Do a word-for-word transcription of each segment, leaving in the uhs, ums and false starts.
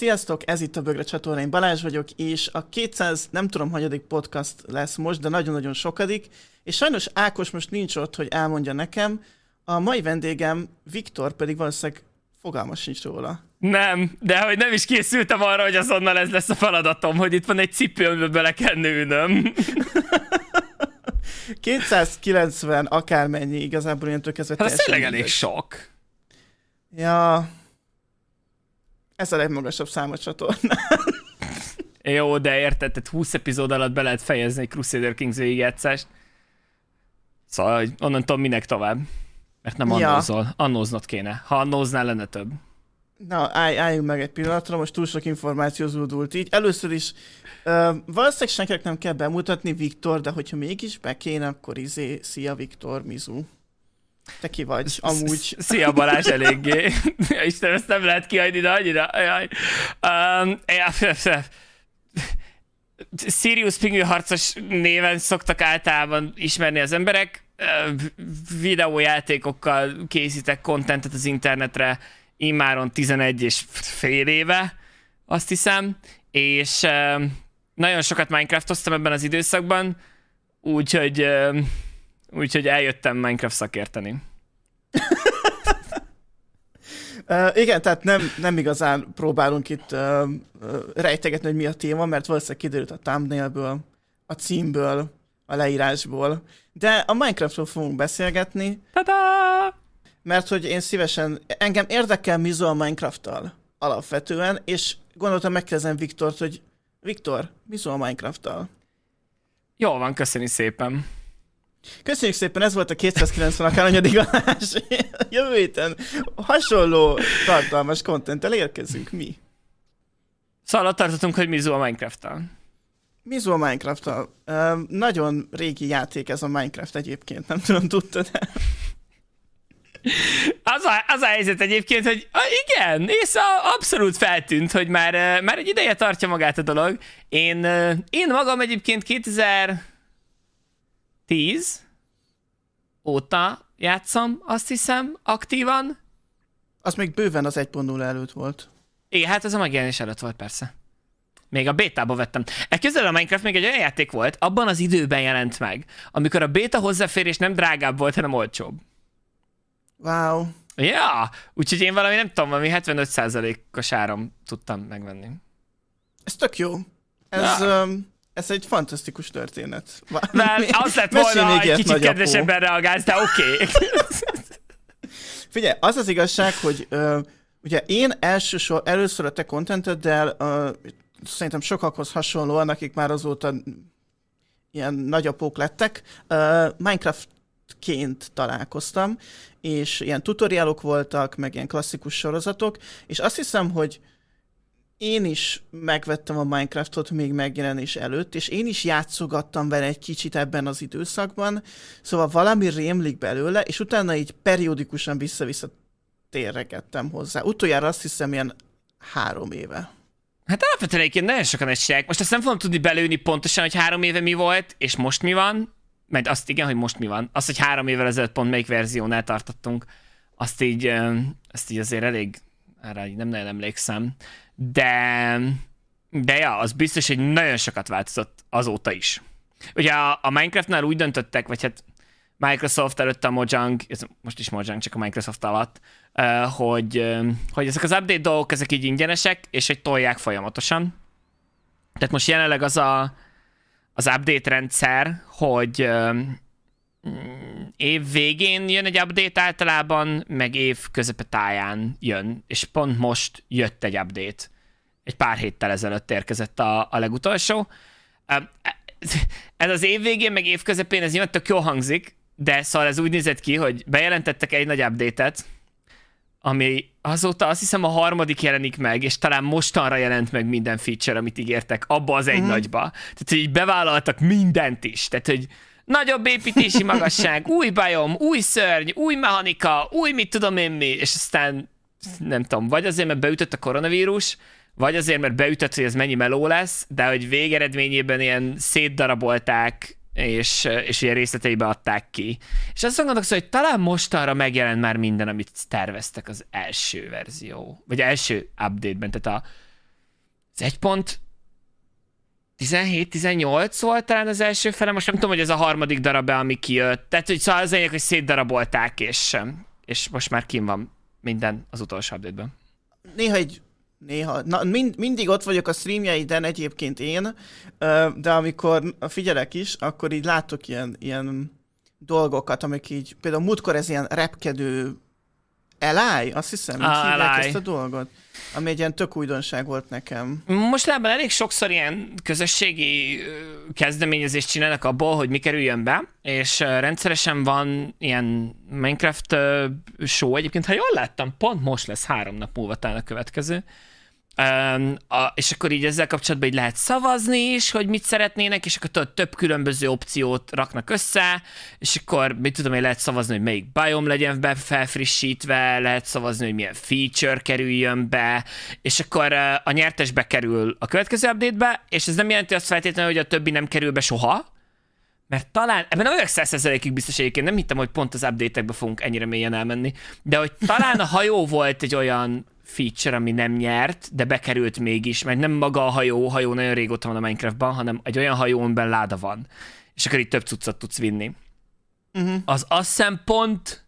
Sziasztok, ez itt a Bögre csatorna, én Balázs vagyok, és a kétszáz, nem tudom, hanyadik podcast lesz most, de nagyon-nagyon sokadik, és sajnos Ákos most nincs ott, hogy elmondja nekem, a mai vendégem Viktor pedig valószínűleg fogalmas sincs róla. Nem, de hogy nem is készültem arra, hogy azonnal ez lesz a feladatom, hogy itt van egy cipő, amiben bele kell nőnöm. kétszázkilencven akármennyi, igazából ilyentől kezdve hát ez teljesen tényleg elég mindegy. sok. Ja, ez a legmagasabb szám a csatornán. Jó, de érted, tehát húsz epizód alatt be lehet fejezni egy Crusader Kings végigjátszást. Szóval, hogy onnantól minek tovább. Mert nem Ja. annózol. Annóznod kéne. Ha annóznál, lenne több. Na, állj, álljunk meg egy pillanatra, most túl sok információ zúdult így. Először is, uh, valószínűleg senkinek nem kell bemutatni Viktor, de hogyha mégis be kéne, akkor izé, szia Viktor, Mizu. Te ki vagy, amúgy. Szia Balázs, eléggé. Istenem, ezt nem lehet kihagyni, de annyira. Jaj. Um, Sirius pingőharcos néven szoktak általában ismerni az emberek. Videójátékokkal készítek kontentet az internetre immáron tizenegy és fél éve, azt hiszem, és nagyon sokat Minecraftoztam ebben az időszakban, úgyhogy, úgyhogy eljöttem Minecraft szakérteni. Uh, igen, tehát nem, nem igazán próbálunk itt uh, uh, rejtegetni, hogy mi a téma, mert valószínűleg kiderült a thumbnailből, a címből, a leírásból, de a Minecraftról fogunk beszélgetni, Ta-da! mert hogy én szívesen, engem érdekel Mizu a Minecrafttal alapvetően, és gondoltam megkérdezem Viktort, hogy Viktor, Mizu a Minecrafttal. Jól van, köszönjük szépen. Köszönjük szépen, ez volt a kétszázkilencven akárhanyadik adás. Jövő héten hasonló tartalmas contenttel érkezünk mi. Szóval ott tartottunk, hogy Mizu a Minecraft-tal. Mizu a Minecraft-tal. Uh, nagyon régi játék ez a Minecraft egyébként, nem tudom, tudtad de... Az a, az a helyzet egyébként, hogy ah, igen, és a, abszolút feltűnt, hogy már, már egy ideje tartja magát a dolog. Én, én magam egyébként kétezer-tíz óta játszom, azt hiszem, aktívan. Az még bőven az egy pont nulla előtt volt. Igen, hát ez a megjelenés előtt volt, persze. Még a bétába vettem. Elképzeled, a Minecraft még egy olyan játék volt, abban az időben jelent meg, amikor a béta hozzáférés nem drágább volt, hanem olcsóbb. Wow. Ja, úgyhogy én valami, nem tudom, valami hetvenöt százalékos áron tudtam megvenni. Ez tök jó. Ez, Ja. um, ez egy fantasztikus történet. Mert az lett volna, hogy kicsit kedvesebben reagálsz, de oké. Okay. Figyelj, az az igazság, hogy uh, ugye én elsősor, először a te contenteddel uh, szerintem sokakhoz hasonlóan, akik már azóta ilyen nagyapók lettek, uh, Minecraftként találkoztam, és ilyen tutoriálok voltak, meg ilyen klasszikus sorozatok, és azt hiszem, hogy én is megvettem a Minecraftot még megjelenés előtt, és én is játszogattam vele egy kicsit ebben az időszakban, szóval valami rémlik belőle, és utána így periódikusan vissza-vissza térregettem hozzá. Utoljára azt hiszem ilyen három éve. Hát alapvetően egyébként nagyon sokan ezt csinálják. Most azt nem fogom tudni belőni pontosan, hogy három éve mi volt, és most mi van. Mert azt igen, hogy most mi van. Azt, hogy három évvel ezelőtt pont melyik verziónál tartottunk, azt így, azt így azért elég, erre nem nagyon emlékszem. De, de ja, az biztos, hogy nagyon sokat változott azóta is. Ugye a, a Minecraftnál úgy döntöttek, vagy hát Microsoft előtt a Mojang, most is Mojang, csak a Microsoft alatt, hogy, hogy ezek az update dolgok, ezek így ingyenesek, és hogy tolják folyamatosan. Tehát most jelenleg az a az update rendszer, hogy év végén jön egy update általában, meg év közepetáján jön, és pont most jött egy update. Egy pár héttel ezelőtt érkezett a, a legutolsó. Ez az év végén, meg év közepén, ez nyilván tök jól hangzik, de szóval ez úgy nézett ki, hogy bejelentettek egy nagy update-et, ami azóta azt hiszem a harmadik jelenik meg, és talán mostanra jelent meg minden feature, amit ígértek abba az egy mm-hmm. nagyba. Tehát, hogy így bevállaltak mindent is. Tehát, hogy nagyobb építési magasság, új bajom, új szörny, új mechanika, új mit tudom én mi, és aztán nem tudom, vagy azért, mert beütött a koronavírus, vagy azért, mert beütött, hogy ez mennyi meló lesz, de hogy végeredményében ilyen szétdarabolták, és, és ilyen részleteibe adták ki. És azt gondolok, hogy talán mostanra megjelent már minden, amit terveztek az első verzió, vagy első update-ben, tehát a az egy pont tizenhét tizennyolc volt talán az első fele, most nem tudom, hogy ez a harmadik darab-e, ami kijött. Tehát, hogy szóval az lényeg, hogy szétdarabolták, és, és most már kim van minden az utolsó update-ben. Néha egy Néha. Na, mind, mindig ott vagyok a streamjeiden egyébként én, de amikor figyelek is, akkor így látok ilyen, ilyen dolgokat, amik így, például múltkor ez ilyen repkedő eláj, azt hiszem, így ah, hívják ezt a dolgot, ami egy ilyen tök újdonság volt nekem. Mostában elég sokszor ilyen közösségi kezdeményezést csinálnak abból, hogy mi kerüljön be, és rendszeresen van ilyen Minecraft show, egyébként, ha jól láttam, pont most lesz három nap múlva talán a következő, Um, a, és akkor így ezzel kapcsolatban így lehet szavazni is, hogy mit szeretnének, és akkor tudod, több különböző opciót raknak össze, és akkor mit tudom én, lehet szavazni, hogy melyik biome legyen be felfrissítve, lehet szavazni, hogy milyen feature kerüljön be, és akkor uh, a nyertes bekerül a következő update-be, és ez nem jelenti azt feltétlenül, hogy a többi nem kerül be soha, mert talán, ebben nem vagyok száz százalékig biztos egyébként, nem hittem, hogy pont az update-ekbe fogunk ennyire mélyen elmenni, de hogy talán a hajó volt egy olyan feature, ami nem nyert, de bekerült mégis, mert nem maga a hajó, hajó nagyon régóta van a Minecraftban, hanem egy olyan hajó, amiben láda van, és akkor itt több cuccot tudsz vinni. Uh-huh. Az azt hiszem pont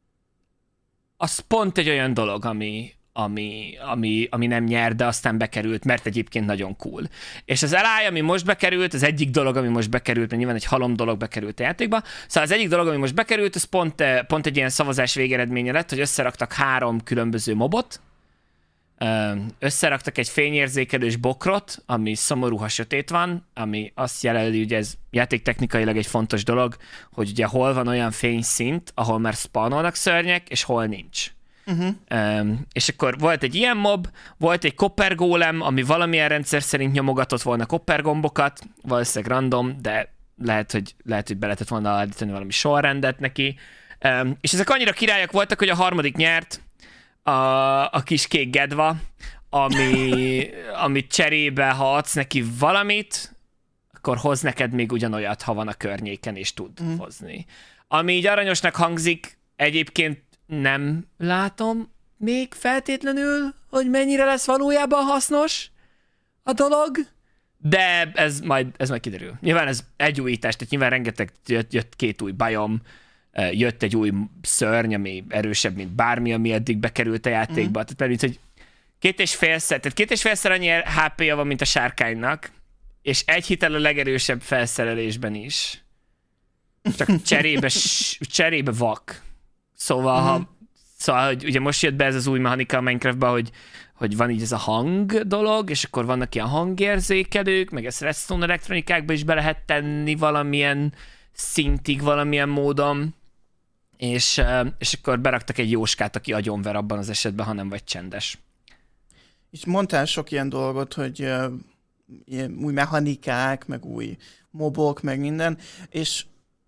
az pont egy olyan dolog, ami, ami, ami, ami nem nyer, de aztán bekerült, mert egyébként nagyon cool. És az eláj, ami most bekerült, az egyik dolog, ami most bekerült, mert nyilván egy halom dolog bekerült a játékba, szóval az egyik dolog, ami most bekerült, az pont, pont egy ilyen szavazás végeredménye lett, hogy összeraktak három különböző mobot, összeraktak egy fényérzékelős bokrot, ami szomorú, ha sötét van, ami azt jelenti, hogy ez játéktechnikailag egy fontos dolog, hogy ugye hol van olyan fényszint, ahol már spawnolnak szörnyek, és hol nincs. Uh-huh. Um, és akkor volt egy ilyen mob, volt egy copper golem, ami valamilyen rendszer szerint nyomogatott volna copper gombokat, valószínűleg random, de lehet, hogy, lehet, hogy be lehetett volna állítani valami sorrendet neki. Um, és ezek annyira királyak voltak, hogy a harmadik nyert, A, a kis kék gedva, ami, amit cserébe, ha adsz neki valamit, akkor hoz neked még ugyanolyat, ha van a környéken, és tud mm. hozni. Ami így aranyosnak hangzik, egyébként nem látom még feltétlenül, hogy mennyire lesz valójában hasznos a dolog, de ez majd, ez majd kiderül. Nyilván ez egy újítás, tehát nyilván rengeteg jött, jött két új biome, jött egy új szörny, ami erősebb, mint bármi, ami eddig bekerült a játékba. Mm. Tehát mint, hogy két és félszer, tehát két és félszer annyi há pé-ja van, mint a sárkánynak, és egy hitel a legerősebb felszerelésben is. Csak cserébe, cserébe vak. Szóval, mm. ha, szóval, hogy ugye most jött be ez az új mechanika a Minecraftba, hogy, hogy van így ez a hang dolog, és akkor vannak ilyen hangérzékelők, meg ezt redstone elektronikákba is be lehet tenni valamilyen szintig, valamilyen módon. És, és akkor beraktak egy jóskát, aki agyonver abban az esetben, ha nem vagy csendes. És mondtál sok ilyen dolgot, hogy uh, ilyen új mechanikák, meg új mobok, meg minden, és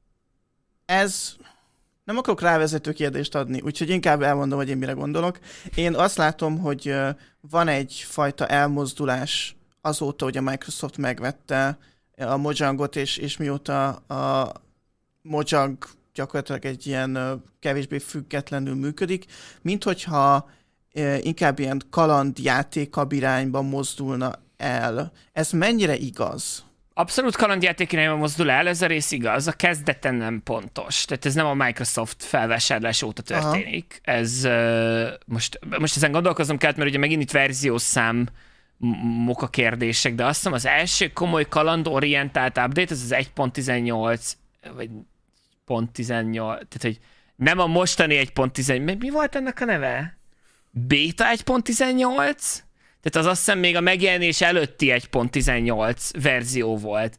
ez nem akarok rávezető kérdést adni, úgyhogy inkább elmondom, hogy én mire gondolok. Én azt látom, hogy uh, van egyfajta elmozdulás azóta, hogy a Microsoft megvette a Mojangot, és, és mióta a Mojang gyakorlatilag egy ilyen kevésbé függetlenül működik, mint hogyha inkább ilyen kalandjátékabb irányba mozdulna el. Ez mennyire igaz? Abszolút kalandjáték irányba mozdul el, ez a rész igaz, a kezdeten nem pontos. Tehát ez nem a Microsoft felvásárlás óta történik. Aha. Ez most, most ezen gondolkozom kellett, mert ugye megint itt verziószám moka kérdések, de azt hiszem az első komoly kalandorientált update, ez az egy pont tizennyolc, vagy pont tizennyolc, tehát hogy nem a mostani egy pont tizennyolc, mi volt ennek a neve? Beta egy pont tizennyolc? Tehát az azt hiszem még a megjelenés előtti egy pont tizennyolc verzió volt.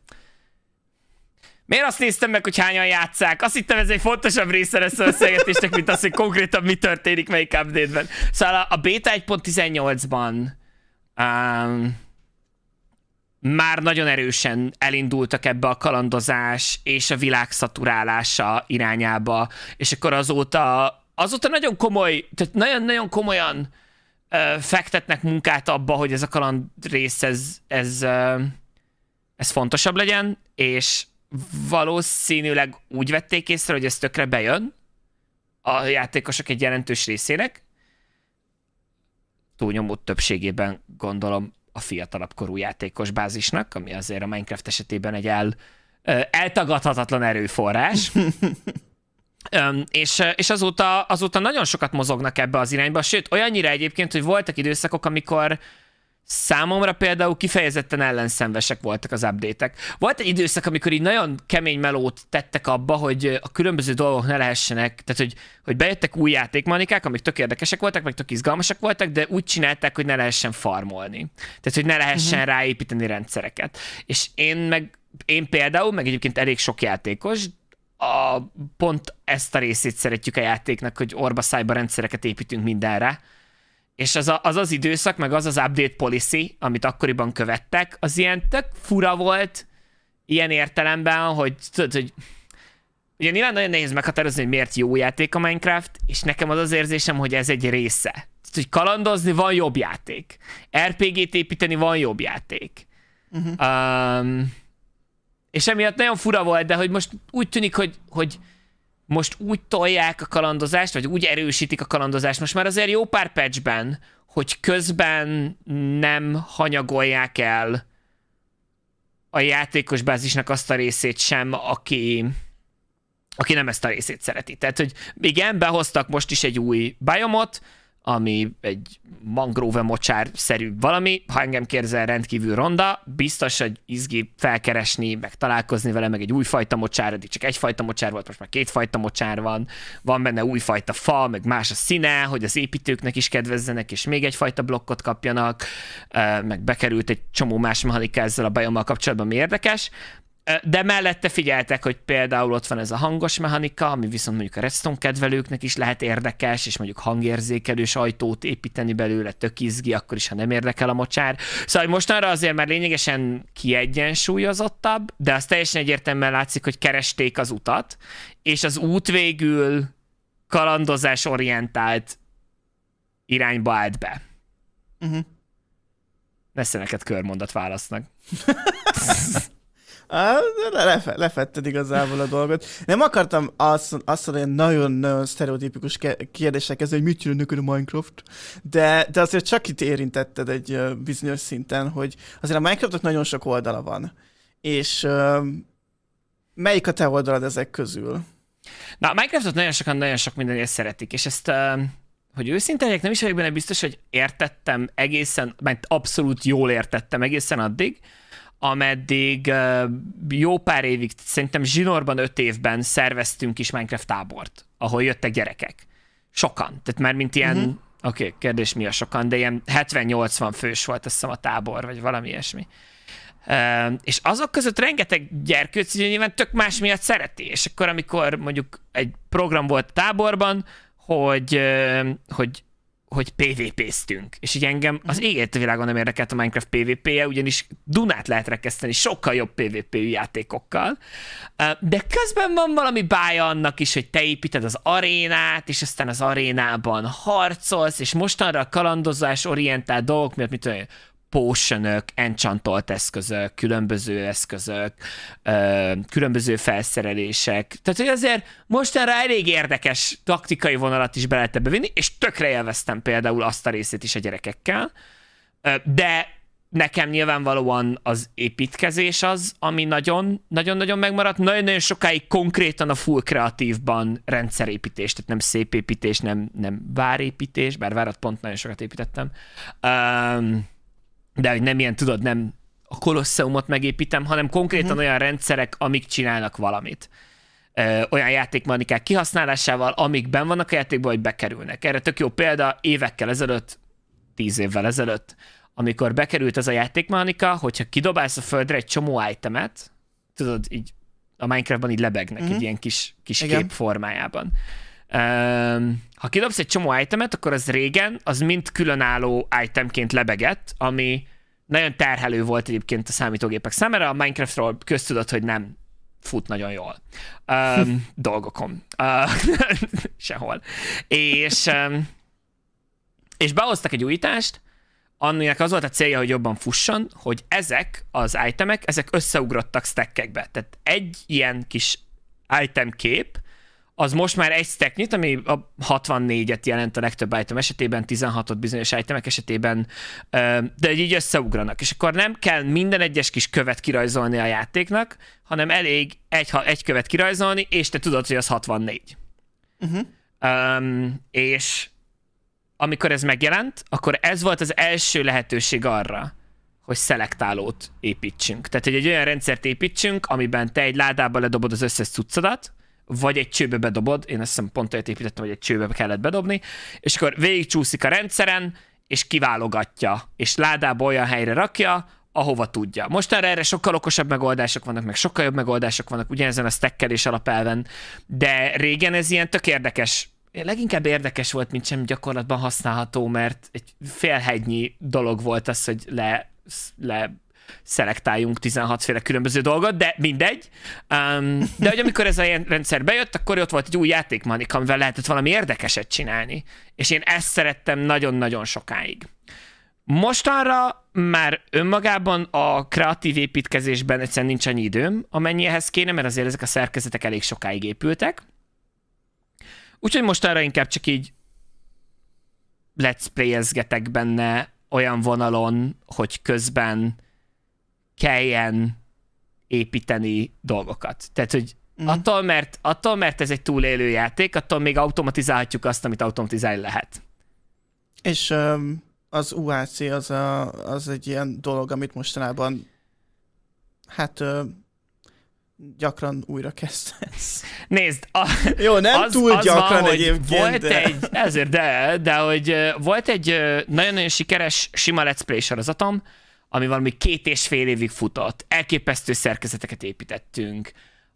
Miért azt néztem meg, hogy hányan játsszák? Azt hittem, ez egy fontosabb része lesz a beszélgetésnek, mint az, hogy konkrétan mi történik melyik update-ben. Szóval a Beta egy pont tizennyolcban um, már nagyon erősen elindultak ebbe a kalandozás és a világ szaturálása irányába, és akkor azóta, azóta nagyon komoly, tehát nagyon-nagyon komolyan uh, fektetnek munkát abba, hogy ez a kaland rész, ez, ez, uh, ez fontosabb legyen, és valószínűleg úgy vették észre, hogy ez tökre bejön a játékosok egy jelentős részének. Túlnyomó többségében gondolom a fiatalabb korú játékos bázisnak, ami azért a Minecraft esetében egy el, eltagadhatatlan erőforrás. Öm, és, és azóta, azóta nagyon sokat mozognak ebbe az irányba, sőt, olyannyira egyébként, hogy voltak időszakok, amikor számomra például kifejezetten ellenszenvesek voltak az update-ek. Volt egy időszak, amikor így nagyon kemény melót tettek abba, hogy a különböző dolgok ne lehessenek, tehát hogy, hogy bejöttek új játékmechanikák, amik tök érdekesek voltak, meg tök izgalmasak voltak, de úgy csinálták, hogy ne lehessen farmolni. Tehát, hogy ne lehessen uh-huh. ráépíteni rendszereket. És én meg, én például, meg egyébként elég sok játékos, a, pont ezt a részét szeretjük a játéknak, hogy orba-szájba rendszereket építünk mindenre, és az, a, az az időszak, meg az az update policy, amit akkoriban követtek, az ilyen tök fura volt, ilyen értelemben, hogy tudod, hogy ugye nyilván nagyon nehéz meghatározni, hogy miért jó játék a Minecraft, és nekem az az érzésem, hogy ez egy része. Tehát, hogy kalandozni van jobb játék. er pé gét építeni van jobb játék. Uh-huh. Um, és emiatt nagyon fura volt, de hogy most úgy tűnik, hogy, hogy most úgy tolják a kalandozást, vagy úgy erősítik a kalandozást, most már azért jó pár patchben, hogy közben nem hanyagolják el a játékos bázisnak azt a részét sem, aki, aki nem ezt a részét szereti. Tehát, hogy igen, behoztak most is egy új biomot, ami egy mangrove mocsár-szerű valami, ha engem kérdezel, rendkívül ronda, biztos, hogy izgi felkeresni, meg találkozni vele, meg egy újfajta mocsár, eddig csak egyfajta mocsár volt, most már kétfajta mocsár van, van benne újfajta fa, meg más a színe, hogy az építőknek is kedvezzenek, és még egyfajta blokkot kapjanak, meg bekerült egy csomó más mechanika ezzel a biommal kapcsolatban, ami érdekes. De mellette figyeltek, hogy például ott van ez a hangos mechanika, ami viszont mondjuk a redstone kedvelőknek is lehet érdekes, és mondjuk hangérzékelős ajtót építeni belőle tök izgi, akkor is, ha nem érdekel a mocsár. Szóval mostanra azért már lényegesen kiegyensúlyozottabb, de az teljesen egyértelműen látszik, hogy keresték az utat, és az út végül kalandozás orientált irányba állt be. Uh-huh. Nesze neked körmondat válasznak. Lefe, lefetted igazából a dolgot. Nem akartam azt, azt mondani, hogy nagyon-nagyon sztereotípikus kérdések ez, hogy mit csinálnak a Minecraft, de, de azért csak itt érintetted egy bizonyos szinten, hogy azért a Minecraftnak nagyon sok oldala van. És uh, melyik a te oldalad ezek közül? Na, a Minecraftot nagyon sokan nagyon sok mindenért szeretik, és ezt, uh, hogy őszintén legyek, nem is vagyok benne biztos, hogy értettem egészen, mert abszolút jól értettem egészen addig, ameddig uh, jó pár évig, szerintem zsinórban öt évben szerveztünk is Minecraft tábort, ahol jöttek gyerekek. Sokan. Tehát már mint ilyen, uh-huh. oké, okay, kérdés mi a sokan, de ilyen hetven-nyolcvan fős volt, azt hiszem, a tábor, vagy valami ilyesmi. Uh, és azok között rengeteg gyerkőc nyilván tök más miatt szereti, és akkor amikor mondjuk egy program volt táborban, hogy, uh, hogy hogy pé vé péztünk. És így engem az égért világon nem érdekelt a Minecraft pé vé pé-je, ugyanis Dunát lehet rekeszteni sokkal jobb pé vé pé-ű játékokkal. De közben van valami bája annak is, hogy te építed az arénát, és aztán az arénában harcolsz, és mostanra a kalandozás orientált dolgok miatt, mit tudom, potionök, enchantolt eszközök, különböző eszközök, különböző felszerelések. Tehát, hogy azért mostanra elég érdekes taktikai vonalat is be lehet ebbe vinni, és tökre élveztem például azt a részét is a gyerekekkel. De nekem nyilvánvalóan az építkezés az, ami nagyon-nagyon megmaradt. Nagyon-nagyon sokáig konkrétan a full kreatívban rendszerépítés, tehát nem szép építés, nem, nem várépítés, bár várat pont nagyon sokat építettem. Um, de hogy nem ilyen, tudod, nem a Kolosseumot megépítem, hanem konkrétan uh-huh. olyan rendszerek, amik csinálnak valamit. Ö, olyan játékmechanikák kihasználásával, amik benn vannak a játékban, hogy bekerülnek. Erre tök jó példa évekkel ezelőtt, tíz évvel ezelőtt, amikor bekerült ez a játékmechanika, hogyha kidobálsz a földre egy csomó itemet, tudod, így a Minecraftban így lebegnek uh-huh. egy ilyen kis, kis kép formájában. Um, ha kidobsz egy csomó itemet, akkor az régen, az mind különálló itemként lebegett, ami nagyon terhelő volt egyébként a számítógépek számára. A Minecraftról köztudott, hogy nem fut nagyon jól. Um, dolgokon. Uh, sehol. És, um, és behoztak egy újítást, aminek az volt a célja, hogy jobban fusson, hogy ezek az itemek, ezek összeugrottak stackekbe. Tehát egy ilyen kis item kép, az most már egy stack nyit, ami a hatvannégyet jelent a legtöbb item esetében, tizenhatot bizonyos itemek esetében, de így összeugranak. És akkor nem kell minden egyes kis követ kirajzolni a játéknak, hanem elég egy, egy követ kirajzolni, és te tudod, hogy az hatvannégy. Uh-huh. Um, és amikor ez megjelent, akkor ez volt az első lehetőség arra, hogy szelektálót építsünk. Tehát, hogy egy olyan rendszert építsünk, amiben te egy ládába ledobod az összes cuccodat, vagy egy csőbe bedobod, én azt hiszem pont olyat építettem, hogy egy csőbe kellett bedobni, és akkor végigcsúszik a rendszeren, és kiválogatja, és ládába olyan helyre rakja, ahova tudja. Mostanra erre sokkal okosabb megoldások vannak, meg sokkal jobb megoldások vannak ugyanezen a stackelés alapelven, de régen ez ilyen tök érdekes, leginkább érdekes volt, mint sem gyakorlatban használható, mert egy félhegynyi dolog volt az, hogy le, le szelektáljunk tizenhatféle különböző dolgot, de mindegy. Um, de hogy amikor ez a rendszer bejött, akkor ott volt egy új játékmechanika, amivel lehetett valami érdekeset csinálni. És én ezt szerettem nagyon-nagyon sokáig. Mostanra már önmagában a kreatív építkezésben egyszerűen nincs annyi időm, amennyi ehhez kéne, mert azért ezek a szerkezetek elég sokáig épültek. Úgyhogy mostanra inkább csak így let's play-ezgetek benne olyan vonalon, hogy közben kelljen építeni dolgokat. Tehát, hogy mm. attól, mert, attól, mert ez egy túlélő játék, attól még automatizálhatjuk azt, amit automatizálni lehet. És um, az u á cé az, a, az egy ilyen dolog, amit mostanában hát uh, gyakran újra kezdesz. Nézd, a, jó, nem az, túl az gyakran van, egyébként, volt de... egy, ezért de, de hogy volt egy nagyon-nagyon sikeres sima Let's Play sorozatom, ami valami két és fél évig futott. Elképesztő szerkezeteket építettünk.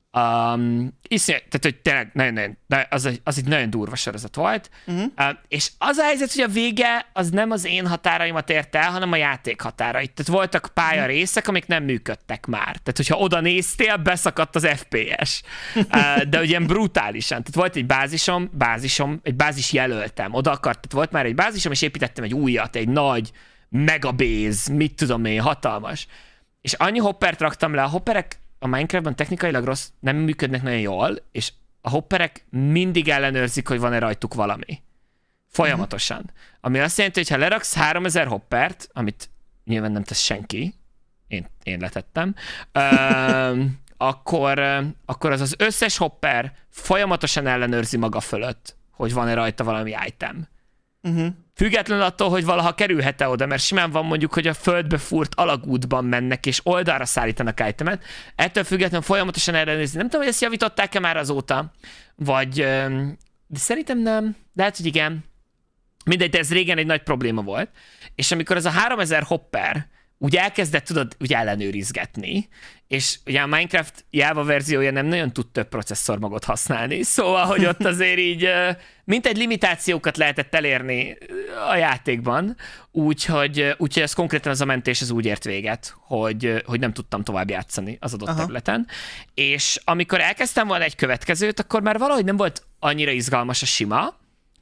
Um, iszonyat, tehát, hogy tényleg nagyon-nagyon, az, az egy nagyon durva sorozat volt. Uh-huh. Uh, és az a helyzet, hogy a vége az nem az én határaimat ért el, hanem a játék határait. Tehát voltak pályarészek, amik nem működtek már. Tehát, hogyha oda néztél, beszakadt az ef pé es. Uh, de ugye brutálisan. Tehát volt egy bázisom, bázisom, egy bázis jelöltem. Oda akart, tehát volt már egy bázisom, és építettem egy újat, egy nagy megabase, mit tudom én, hatalmas. És annyi hoppert raktam le, a hopperek a Minecraftban technikailag rossz, nem működnek nagyon jól, és a hopperek mindig ellenőrzik, hogy van-e rajtuk valami. Folyamatosan. Uh-huh. Ami azt jelenti, hogy ha leraksz háromezer hoppert, amit nyilván nem tesz senki, én, én letettem, uh, akkor, uh, akkor az az összes hopper folyamatosan ellenőrzi maga fölött, hogy van-e rajta valami item. Uh-huh. Függetlenül attól, hogy valaha kerülhet-e oda, mert simán van mondjuk, hogy a földbe fúrt alagútban mennek, és oldalra szállítanak itemet. Ettől függetlenül folyamatosan ellenőrizni. Nem tudom, hogy ezt javították-e már azóta, vagy... De szerintem nem. Lehet, hogy igen. Mindegy, de ez régen egy nagy probléma volt. És amikor az a háromezer hopper úgy elkezdett, tudod, úgy ellenőrizgetni, és ugye a Minecraft Java verziója nem nagyon tud több processzormagot használni, szóval, hogy ott azért így mint egy limitációkat lehetett elérni a játékban, úgyhogy, úgyhogy ez konkrétan az a mentés az úgy ért véget, hogy, hogy nem tudtam tovább játszani az adott Aha. területen, és amikor elkezdtem volna egy következőt, akkor már valahogy nem volt annyira izgalmas a sima.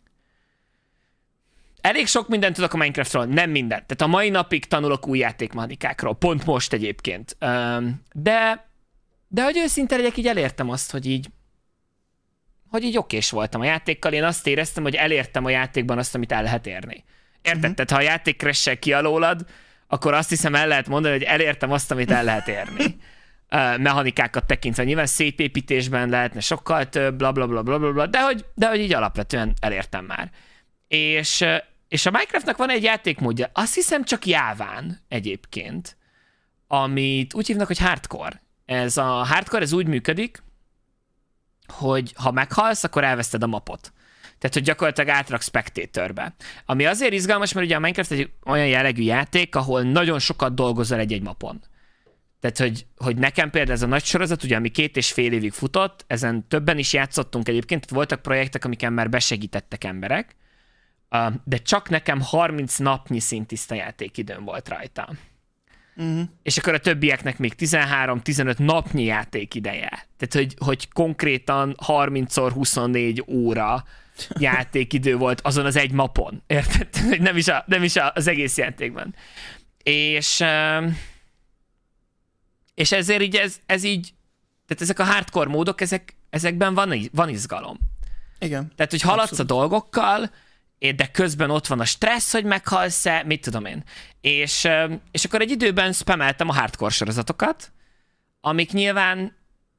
Elég sok mindent tudok a Minecraftról, nem mindent. Tehát a mai napig tanulok új játékmechanikákról, pont most egyébként. De, de hogy őszinte legyek, így elértem azt, hogy így, hogy így okés voltam a játékkal. Én azt éreztem, hogy elértem a játékban azt, amit el lehet érni. Érted? Uh-huh. Tehát ha a játék crash-sel ki alólad, akkor azt hiszem el lehet mondani, hogy elértem azt, amit el lehet érni. Mechanikákat tekintve. Nyilván szépépítésben lehetne sokkal több, bla bla bla bla bla, de hogy, de hogy így alapvetően elértem már. És, és a Minecraftnak van egy játékmódja, azt hiszem csak Jáván egyébként, amit úgy hívnak, hogy hardcore. Ez a hardcore, ez úgy működik, hogy ha meghalsz, akkor elveszted a mapot. Tehát, hogy gyakorlatilag átrak spectatorbe. Ami azért izgalmas, mert ugye a Minecraft egy olyan jellegű játék, ahol nagyon sokat dolgozol egy-egy mapon. Tehát, hogy, hogy nekem például ez a nagy sorozat, ugye, ami két és fél évig futott, ezen többen is játszottunk egyébként, voltak projektek, amiken már besegítettek emberek, de csak nekem harminc napnyi szintiszta játékidőm volt rajta. Uh-huh. És akkor a többieknek még tizenhárom-tizenöt napnyi játékideje. Tehát, hogy, hogy konkrétan harmincszor huszonnégy óra játékidő volt azon az egy mapon. Érted? Nem is, a, nem is az egész játékban. És, és ezért így ez, ez így, tehát ezek a hardcore módok, ezek, ezekben van, van izgalom. Igen. Tehát, hogy haladsz Abszolút. a dolgokkal, de közben ott van a stressz, hogy meghalsz-e, mit tudom én. És, és akkor egy időben spameltem a hardcore sorozatokat, amik nyilván,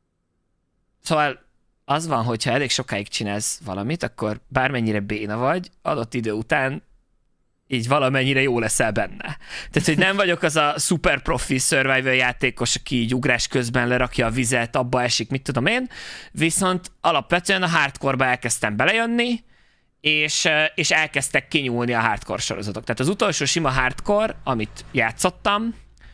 szóval az van, hogyha elég sokáig csinálsz valamit, akkor bármennyire béna vagy, adott idő után így valamennyire jó leszel benne. Tehát, hogy nem vagyok az a super profi survival játékos, aki így ugrás közben lerakja a vizet, abba esik, mit tudom én, viszont alapvetően a hardcore-ba elkezdtem belejönni, és, és elkezdtek kinyúlni a hardcore sorozatok. Tehát az utolsó sima hardcore, amit játszottam,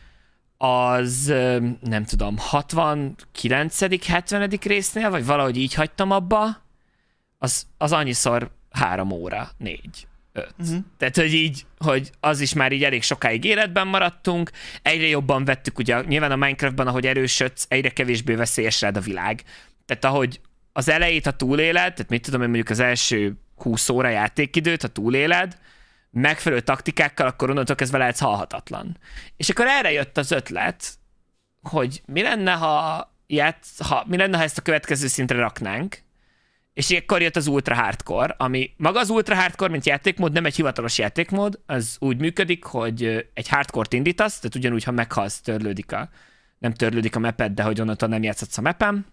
az nem tudom, hatvankilencedik hetvenedik résznél, vagy valahogy így hagytam abba, az, az annyiszor három óra, négy, öt. Uh-huh. Tehát, hogy így, hogy az is már így elég sokáig életben maradtunk, egyre jobban vettük, ugye nyilván a Minecraftban, ahogy erősödsz, egyre kevésbé veszélyes rád a világ. Tehát ahogy az elejét, ha túléled, tehát mit tudom én, mondjuk az első húsz óra játékidőt, ha túléled, megfelelő taktikákkal, akkor onnantól kezdve lehetsz halhatatlan. És akkor erre jött az ötlet, hogy mi lenne, ha, játsz, ha, mi lenne, ha ezt a következő szintre raknánk, és akkor jött az Ultra Hardcore, ami maga az Ultra Hardcore, mint játékmód, nem egy hivatalos játékmód, az úgy működik, hogy egy hardcore-t indítasz, tehát ugyanúgy, ha meghalsz, törlődik a, nem törlődik a maped, de hogy onnantól nem játszhatsz a mapen,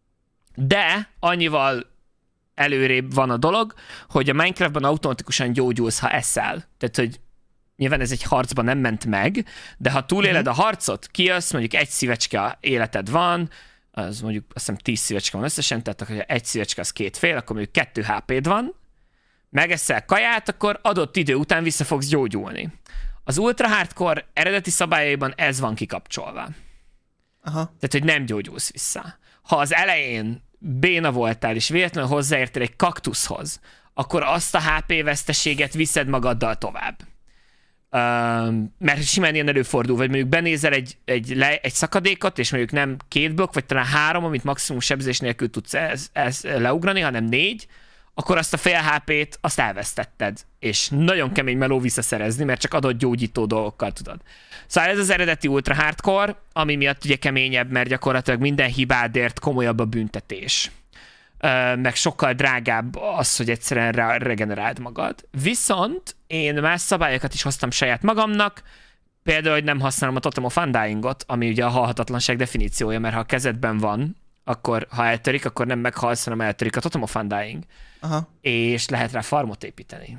de annyival előrébb van a dolog, hogy a Minecraftban automatikusan gyógyulsz, ha eszel. Tehát, hogy nyilván ez egy harcban nem ment meg, de ha túléled a harcot, kijössz, mondjuk egy szívecske életed van, az mondjuk azt hiszem tíz szívecske van összesen, tehát ha egy szívecske az két fél, akkor mondjuk kettő há péd van, megeszel kaját, akkor adott idő után vissza fogsz gyógyulni. Az Ultra Hardcore eredeti szabályaiban ez van kikapcsolva. Aha. Tehát, hogy nem gyógyulsz vissza. Ha az elején béna voltál, és véletlenül hozzáértél egy kaktuszhoz, akkor azt a há pé veszteséget viszed magaddal tovább. Um, mert simán ilyen előfordul, vagy mondjuk benézel egy, egy, le, egy szakadékot, és mondjuk nem két blokk, vagy talán három, amit maximum sebzés nélkül tudsz ez, ez leugrani, hanem négy, akkor azt a fél há pét azt elvesztetted, és nagyon kemény meló visszaszerezni, mert csak adott gyógyító dolgokkal tudod. Szóval ez az eredeti Ultra Hardcore, ami miatt ugye keményebb, mert gyakorlatilag minden hibádért komolyabb a büntetés. Meg sokkal drágább az, hogy egyszerűen regeneráld magad. Viszont én más szabályokat is hoztam saját magamnak, például, hogy nem használom a Totem of Undyingot, ami ugye a halhatatlanság definíciója, mert ha a kezedben van, akkor ha eltörik, akkor nem meghalsz, hanem eltörik a Totem of Undying. Aha. És lehet rá farmot építeni.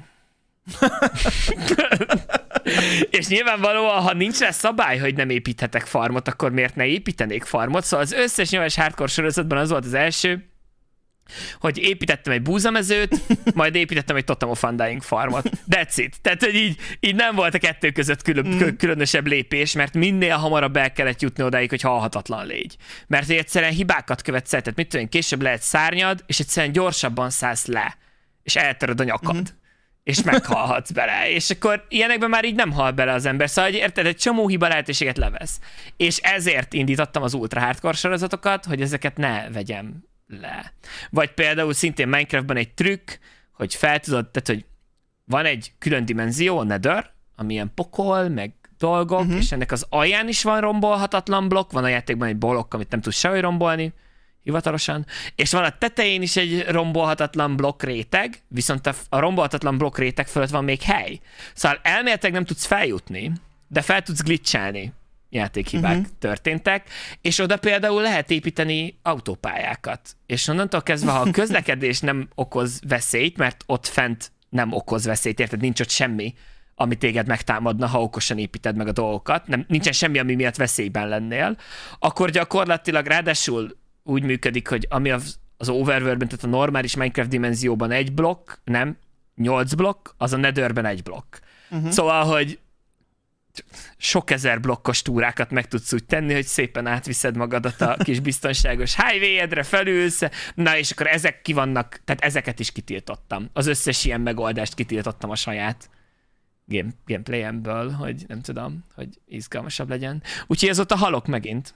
És nyilvánvalóan, ha nincs rá szabály, hogy nem építhetek farmot, akkor miért ne építenék farmot? Szóval az összes nyilvános hardcore sorozatban az volt az első, hogy építettem egy búzamezőt, majd építettem egy Totem of Undying farmot. That's it. Tehát, hogy így, így nem volt a kettő között külön, mm. különösebb lépés, mert minél hamarabb el kellett jutni odáig, hogy halhatatlan légy. Mert hogy egyszerűen hibákat követsz el, tehát mit tudom én, később lehet szárnyad, és egyszerűen gyorsabban szállsz le, és eltöröd a nyakad. Mm. És meghalhatsz bele. És akkor ilyenekben már így nem hal bele az ember. Szóval, hogy érted, egy csomó hiba lehetőséget levesz. És ezért indítottam az Ultra Hardcore sorozatokat, hogy ezeket ne vegyem le. Vagy például szintén Minecraftban egy trükk, hogy fel tudod, tehát, hogy van egy külön dimenzió, a Nether, ami ilyen pokol, meg dolgok, uh-huh. és ennek az alján is van rombolhatatlan blokk, van a játékban egy blokk, amit nem tudsz sehogy rombolni, hivatalosan, és van a tetején is egy rombolhatatlan blokk réteg, viszont a, a rombolhatatlan blokk réteg fölött van még hely. Szóval elméletileg nem tudsz feljutni, de fel tudsz glitchelni. Játékhibák uh-huh. történtek, és oda például lehet építeni autópályákat. És onnantól kezdve, ha a közlekedés nem okoz veszélyt, mert ott fent nem okoz veszélyt, érted, nincs ott semmi, ami téged megtámadna, ha okosan építed meg a dolgokat, nem, nincsen semmi, ami miatt veszélyben lennél, akkor gyakorlatilag ráadásul úgy működik, hogy ami az, az overworldben, tehát a normális Minecraft dimenzióban egy blokk, nem, nyolc blokk, az a Netherben egy blokk. Uh-huh. Szóval, hogy sok ezer blokkos túrákat meg tudsz úgy tenni, hogy szépen átviszed magadat a kis biztonságos highway-edre, felülsz, na és akkor ezek ki vannak, tehát ezeket is kitiltottam. Az összes ilyen megoldást kitiltottam a saját game, gameplayemből, hogy nem tudom, hogy izgalmasabb legyen. Úgyhogy azóta halok megint.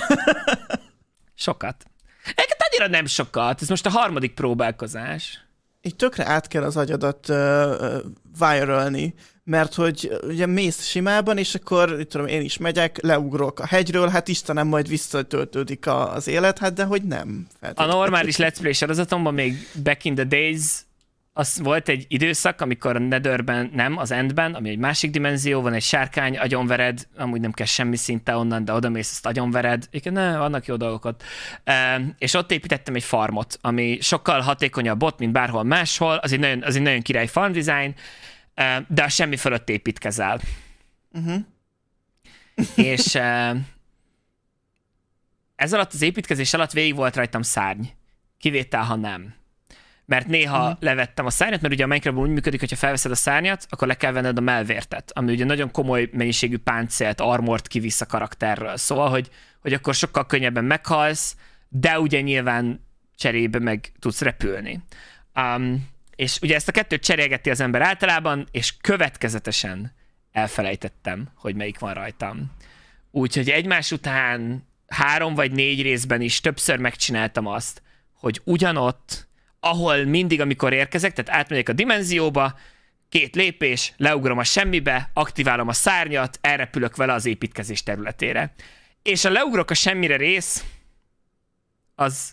Sokat. Egyébként annyira nem sokat, ez most a harmadik próbálkozás. így tökre át kell az agyadat uh, uh, viralni, mert hogy ugye mész simában, és akkor tudom, én is megyek, leugrok a hegyről, hát Istenem, majd visszatöltődik a, az élet, hát de hogy nem. A normális Let's Play sorozatomban még back in the days az volt egy időszak, amikor a Netherben, nem, az Endben, ami egy másik dimenzió, van egy sárkány, agyonvered, amúgy nem kell semmi szinte onnan, de odamész, azt agyonvered. Igen, ne, vannak jó dolgok ott. E, és ott építettem egy farmot, ami sokkal hatékonyabb ott, mint bárhol máshol, az egy nagyon, az egy nagyon király farm design, e, de a semmi fölött építkezel. Uh-huh. És e, ez alatt az építkezés alatt végig volt rajtam szárny. Kivétel, ha nem. Mert néha uh-huh. levettem a szárnyat, mert ugye a Minecraftban úgy működik, hogyha felveszed a szárnyat, akkor le kell venned a melvértet, ami ugye nagyon komoly mennyiségű páncélt, armort kivisz a karakterről. Szóval, hogy, hogy akkor sokkal könnyebben meghalsz, de ugye nyilván cserébe meg tudsz repülni. Um, és ugye ezt a kettőt cserélgeti az ember általában, és következetesen elfelejtettem, hogy melyik van rajtam. Úgyhogy egymás után három vagy négy részben is többször megcsináltam azt, hogy ugyanott, ahol mindig, amikor érkezek, tehát átmegyek a dimenzióba, két lépés, leugrom a semmibe, aktiválom a szárnyat, elrepülök vele az építkezés területére. És a leugrok a semmire rész, az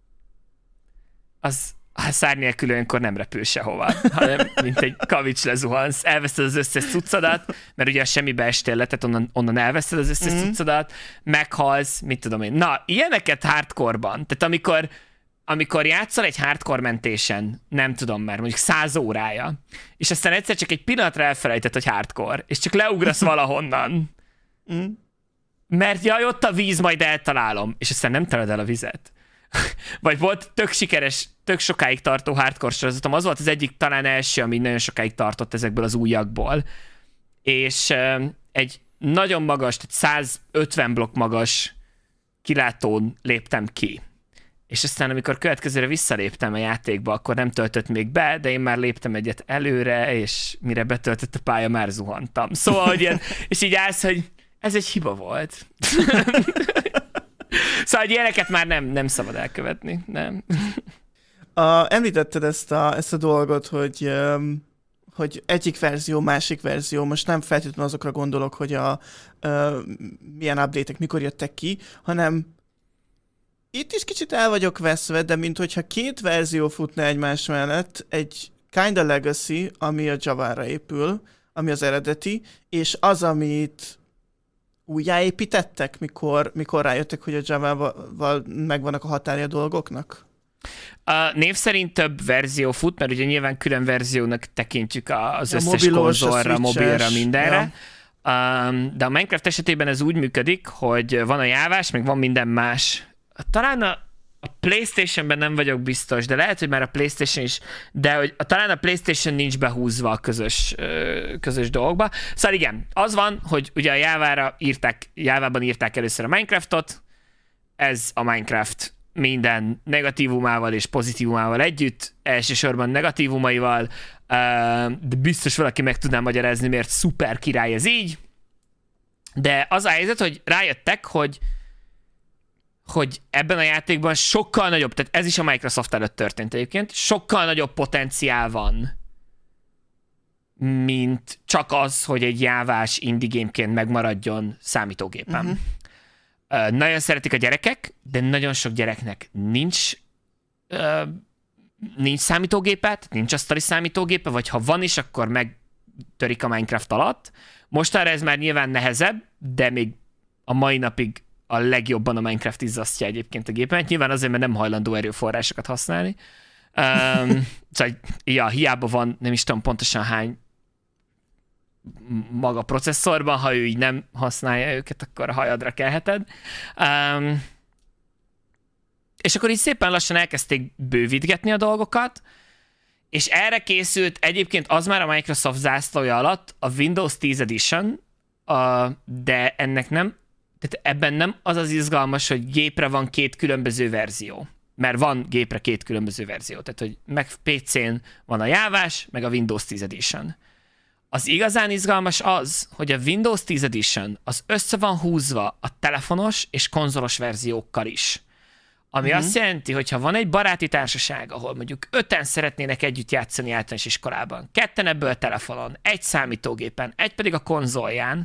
az a szárny nélkül olyankor nem repül sehova, hanem mint egy kavics lezuhansz, elveszed az összes cuccodat, mert ugye a semmibe estél le, tehát onnan, onnan elveszed az összes mm-hmm. cuccodat, meghalsz, mit tudom én. Na, ilyeneket hardcore-ban, tehát amikor amikor játszol egy hardcore mentésen, nem tudom már, mondjuk száz órája, és aztán egyszer csak egy pillanatra elfelejtett, hogy hardcore, és csak leugrasz valahonnan. Mm. Mert jaj, ott a víz, majd eltalálom, és aztán nem találod el a vizet. Vagy volt tök sikeres, tök sokáig tartó hardcore sorozatom, az volt az egyik talán első, ami nagyon sokáig tartott ezekből az újakból. És uh, egy nagyon magas, tehát száz ötven blokk magas kilátón léptem ki. És aztán, amikor következőre visszaléptem a játékba, akkor nem töltött még be, de én már léptem egyet előre, és mire betöltött a pálya, már zuhantam. Szóval, hogy ilyen, és így állsz, hogy ez egy hiba volt. Szóval, hogy ilyeneket már nem, nem szabad elkövetni. Nem. A, említetted ezt a, ezt a dolgot, hogy, um, hogy egyik verzió, másik verzió, most nem feltétlenül azokra gondolok, hogy a uh, milyen update-ek mikor jöttek ki, hanem itt is kicsit el vagyok veszve, de minthogyha két verzió futna egymás mellett, egy Kinda Legacy, ami a Javára épül, ami az eredeti, és az, amit újjáépítettek, mikor, mikor rájöttek, hogy a Javával megvannak a határja a dolgoknak? A név szerint több verzió fut, mert ugye nyilván külön verziónak tekintjük az összes mobilos, konzolra, mobilra, mindenre. Ja. Um, de a Minecraft esetében ez úgy működik, hogy van a jávás, meg van minden más. Talán a, a PlayStationben nem vagyok biztos, de lehet, hogy már a PlayStation is, de hogy a, talán a PlayStation nincs behúzva a közös, közös dolgokba. Szóval igen, az van, hogy ugye a Jávára írták, Jávában írták először a Minecraftot, ez a Minecraft minden negatívumával és pozitívumával együtt, elsősorban negatívumaival, de biztos valaki meg tudná magyarázni, miért szuper király ez így. De az a helyzet, hogy rájöttek, hogy hogy ebben a játékban sokkal nagyobb, tehát ez is a Microsoft előtt történt egyébként, sokkal nagyobb potenciál van, mint csak az, hogy egy jávás indie gameként megmaradjon számítógépen. Uh-huh. Uh, nagyon szeretik a gyerekek, de nagyon sok gyereknek nincs uh, nincs számítógépe, nincs asztali számítógépe, vagy ha van is, akkor megtörik a Minecraft alatt. Mostanra ez már nyilván nehezebb, de még a mai napig a legjobban a Minecraft izzasztja egyébként a gépen. Nyilván azért, mert nem hajlandó erőforrásokat használni. Um, szóval, ja, hiába van, nem is tudom pontosan hány maga processzorban, ha ő így nem használja őket, akkor a hajadra kelheted. Um, és akkor így szépen lassan elkezdték bővítgetni a dolgokat, és erre készült egyébként az már a Microsoft zászlója alatt a Windows tíz Edition, uh, de ennek nem Tehát ebben nem az az izgalmas, hogy gépre van két különböző verzió. Mert van gépre két különböző verzió. Tehát, hogy meg pé cén van a jávás, meg a Windows tíz Edition. Az igazán izgalmas az, hogy a Windows tíz Edition az össze van húzva a telefonos és konzolos verziókkal is. Ami uh-huh. azt jelenti, hogy ha van egy baráti társaság, ahol mondjuk öten szeretnének együtt játszani általános iskolában, ketten ebből telefonon, egy számítógépen, egy pedig a konzolján,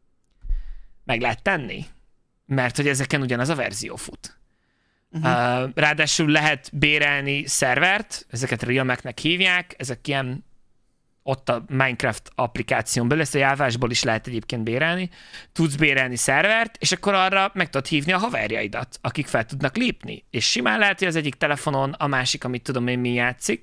meg lehet tenni, mert hogy ezeken ugyanaz a verzió fut. Uh-huh. Uh, ráadásul lehet bérelni szervert, ezeket realmeknek hívják, ezek ilyen ott a Minecraft applikáción belül, ezt a jávásból is lehet egyébként bérelni, tudsz bérelni szervert, és akkor arra meg tudod hívni a haverjaidat, akik fel tudnak lépni. És simán lehet, hogy az egyik telefonon, a másik, amit tudom én mi játszik.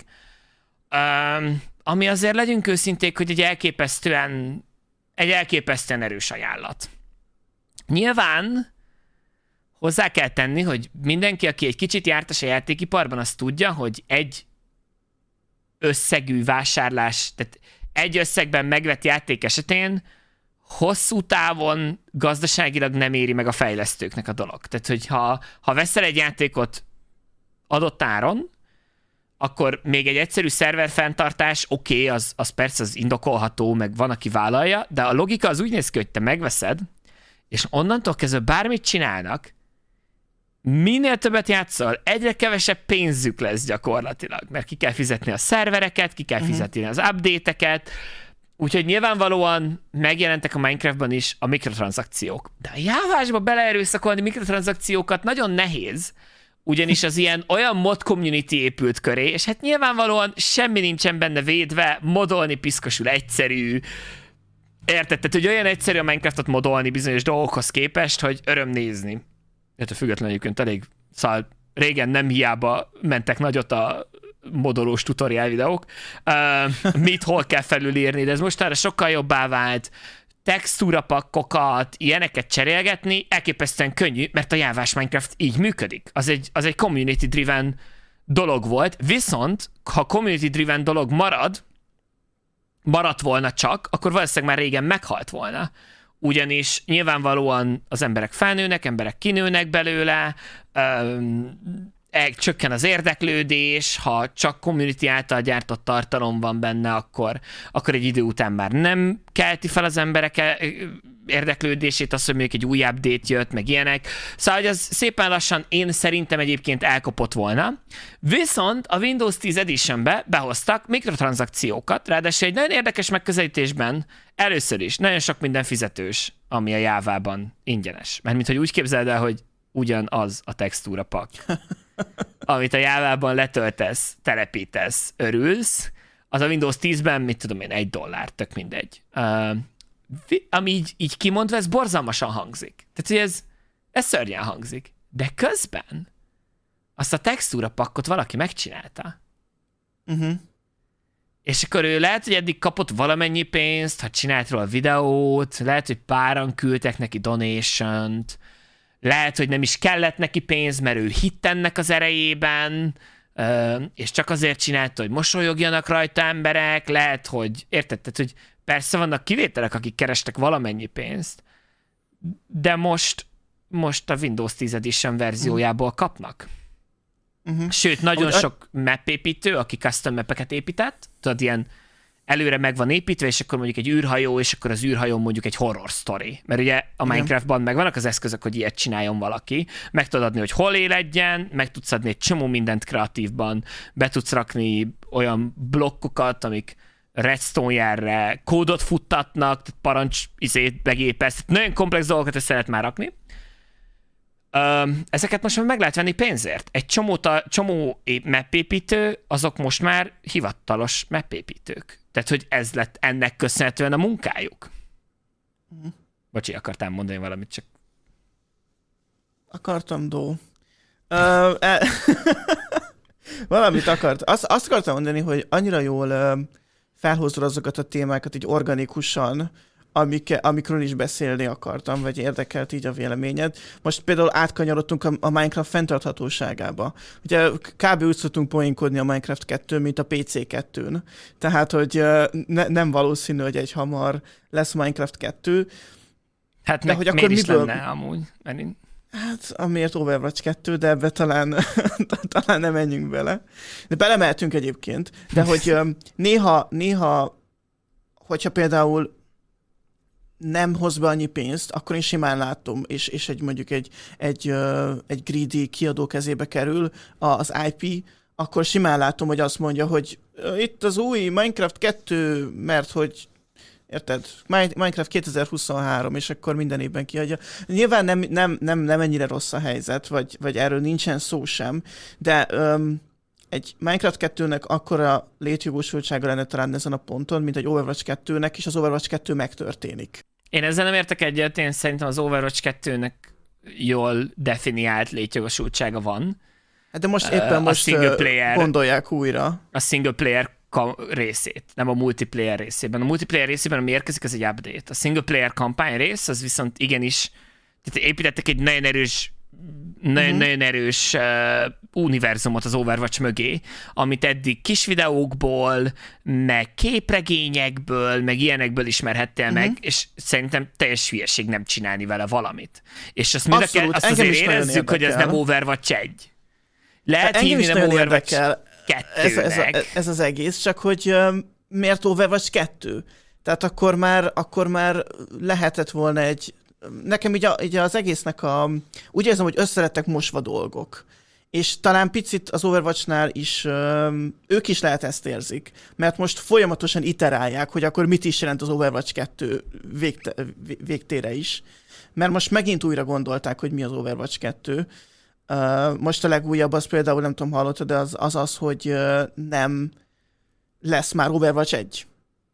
Um, ami azért legyünk őszinték, hogy egy elképesztően, egy elképesztően erős ajánlat. Nyilván hozzá kell tenni, hogy mindenki, aki egy kicsit jártas a játékiparban, az tudja, hogy egy összegű vásárlás, tehát egy összegben megvett játék esetén hosszú távon gazdaságilag nem éri meg a fejlesztőknek a dolog. Tehát, hogy ha, ha veszel egy játékot adott áron, akkor még egy egyszerű szerver fenntartás, oké, okay, az, az persze az indokolható, meg van, aki vállalja, de a logika az úgy néz ki, hogy te megveszed, és onnantól kezdve bármit csinálnak, minél többet játszol, egyre kevesebb pénzük lesz gyakorlatilag, mert ki kell fizetni a szervereket, ki kell fizetni uh-huh. az update-eket, úgyhogy nyilvánvalóan megjelentek a Minecraftban is a mikrotranszakciók. De a jávásba beleerőszakolni mikrotranszakciókat nagyon nehéz, ugyanis az ilyen olyan mod community épült köré, és hát nyilvánvalóan semmi nincsen benne védve, modolni piszkosul egyszerű, érted? Tehát, hogy olyan egyszerű a Minecraftot modolni bizonyos dolgokhoz képest, hogy öröm nézni. Ettől függetlenül egyébként elég, szóval régen nem hiába mentek nagyot a modolós tutoriál videók, uh, mit hol kell felülírni, de ez mostanra sokkal jobbá vált, textúrapakkokat, ilyeneket cserélgetni, elképesztően könnyű, mert a jávás Minecraft így működik. Az egy, az egy community-driven dolog volt, viszont ha community-driven dolog marad, maradt volna csak, akkor valószínűleg már régen meghalt volna. Ugyanis nyilvánvalóan az emberek felnőnek, emberek kinőnek belőle, öm, csökken az érdeklődés, ha csak community által gyártott tartalom van benne, akkor, akkor egy idő után már nem kelti fel az emberek érdeklődését, az, hogy mondjuk egy új update jött, meg ilyenek. Szóval, hogy az szépen lassan én szerintem egyébként elkopott volna. Viszont a Windows tíz Editionbe behoztak mikrotranszakciókat, ráadásul egy nagyon érdekes megközelítésben először is nagyon sok minden fizetős, ami a Jávában ingyenes. Mert mint hogy úgy képzeld el, hogy ugyanaz a textúrapak, amit a Jávában letöltesz, telepítesz, örülsz, az a Windows tízben, mit tudom én, egy dollár, tök mindegy. Uh, ami így, így kimondva, ez borzalmasan hangzik. Tehát, hogy ez, ez szörnyen hangzik. De közben azt a textúrapakkot valaki megcsinálta. Uh-huh. És akkor ő lehet, hogy eddig kapott valamennyi pénzt, ha csinált róla videót, lehet, hogy páran küldtek neki donation-t, lehet, hogy nem is kellett neki pénz, mert ő hitt ennek az erejében, és csak azért csinálta, hogy mosolyogjanak rajta emberek, lehet, hogy érted, tehát, hogy persze vannak kivételek, akik kerestek valamennyi pénzt, de most, most a Windows tíz Edition verziójából kapnak. Uh-huh. Sőt, nagyon Ahogy sok a... map építő, aki custom mapeket épített, tudod, ilyen előre meg van építve, és akkor mondjuk egy űrhajó, és akkor az űrhajón mondjuk egy horror story. Mert ugye a Minecraftban meg vannak az eszközök, hogy ilyet csináljon valaki. Meg tudod adni, hogy hol éledjen, meg tudsz adni egy csomó mindent kreatívban, be tudsz rakni olyan blokkokat, amik redstone-jelre kódot futtatnak, parancs izét begépez, nagyon komplex dolgokat össze lehet már rakni. Ezeket most már meg lehet venni pénzért. Egy csomó, csomó map-építő, azok most már hivatalos map-építők. Tehát, hogy ez lett ennek köszönhetően a munkájuk. Mm. Bocsi, akartál mondani valamit, csak... Akartam, dó. Uh, e... valamit akart. Azt, azt akartam mondani, hogy annyira jól uh, felhozod azokat a témákat így organikusan, Amik, amikről is beszélni akartam, vagy érdekelt így a véleményed. Most például átkanyarodtunk a, a Minecraft fenntarthatóságába. Ugye kb. Úgy szoktunk poénkodni a Minecraft kettőn, mint a pé cé kettőn. Tehát, hogy ne, nem valószínű, hogy egy hamar lesz Minecraft kettő. Hát de meg hogy akkor miért miből... lenne amúgy? Mert én... Hát amiért Overwatch kettő, de ebbe talán, talán nem menjünk bele. De belemeltünk egyébként. De hogy néha, néha, hogyha például nem hoz be annyi pénzt, akkor én simán látom, és, és egy mondjuk egy, egy, uh, egy greedy kiadó kezébe kerül az i pé, akkor simán látom, hogy azt mondja, hogy uh, itt az új Minecraft kettő, mert hogy érted? Minecraft kétezer-huszonhárom, és akkor minden évben kiadja. Nyilván nem, nem, nem, nem ennyire rossz a helyzet, vagy, vagy erről nincsen szó sem, de um, egy Minecraft kettőnek akkora létjogosultsága lenne talán ezen a ponton, mint egy Overwatch kettőnek, és az Overwatch kettő megtörténik. Én ezzel nem értek egyet, én szerintem az Overwatch kettőnek jól definiált létjogosultsága van. Hát de most éppen uh, most player, gondolják újra. A single player részét, nem a multiplayer részében. A multiplayer részében, ami érkezik, az egy update. A single player kampány rész, az viszont igenis, tehát építettek egy nagyon erős nagyon, uh-huh. nagyon erős uh, univerzumot az Overwatch mögé, amit eddig kis videókból, meg képregényekből, meg ilyenekből ismerhettél uh-huh. meg, és szerintem teljes hülyeség nem csinálni vele valamit. És azt, Abszolút, azt azért érezzük, hogy ez nem Overwatch egy. Lehet engem hívni nem Overwatch ez, ez, a, ez az egész, csak hogy um, miért Overwatch kettő? Tehát akkor már, akkor már lehetett volna egy nekem így, a, így az egésznek a... Úgy érzem, hogy összerettek mosva dolgok. És talán picit az Overwatchnál is öm, ők is lehet ezt érzik, mert most folyamatosan iterálják, hogy akkor mit is jelent az Overwatch kettő végte, végtére is. Mert most megint újra gondolták, hogy mi az Overwatch kettő. Uh, most a legújabb az például, nem tudom, hallottad, de az az, az hogy uh, nem lesz már Overwatch egy.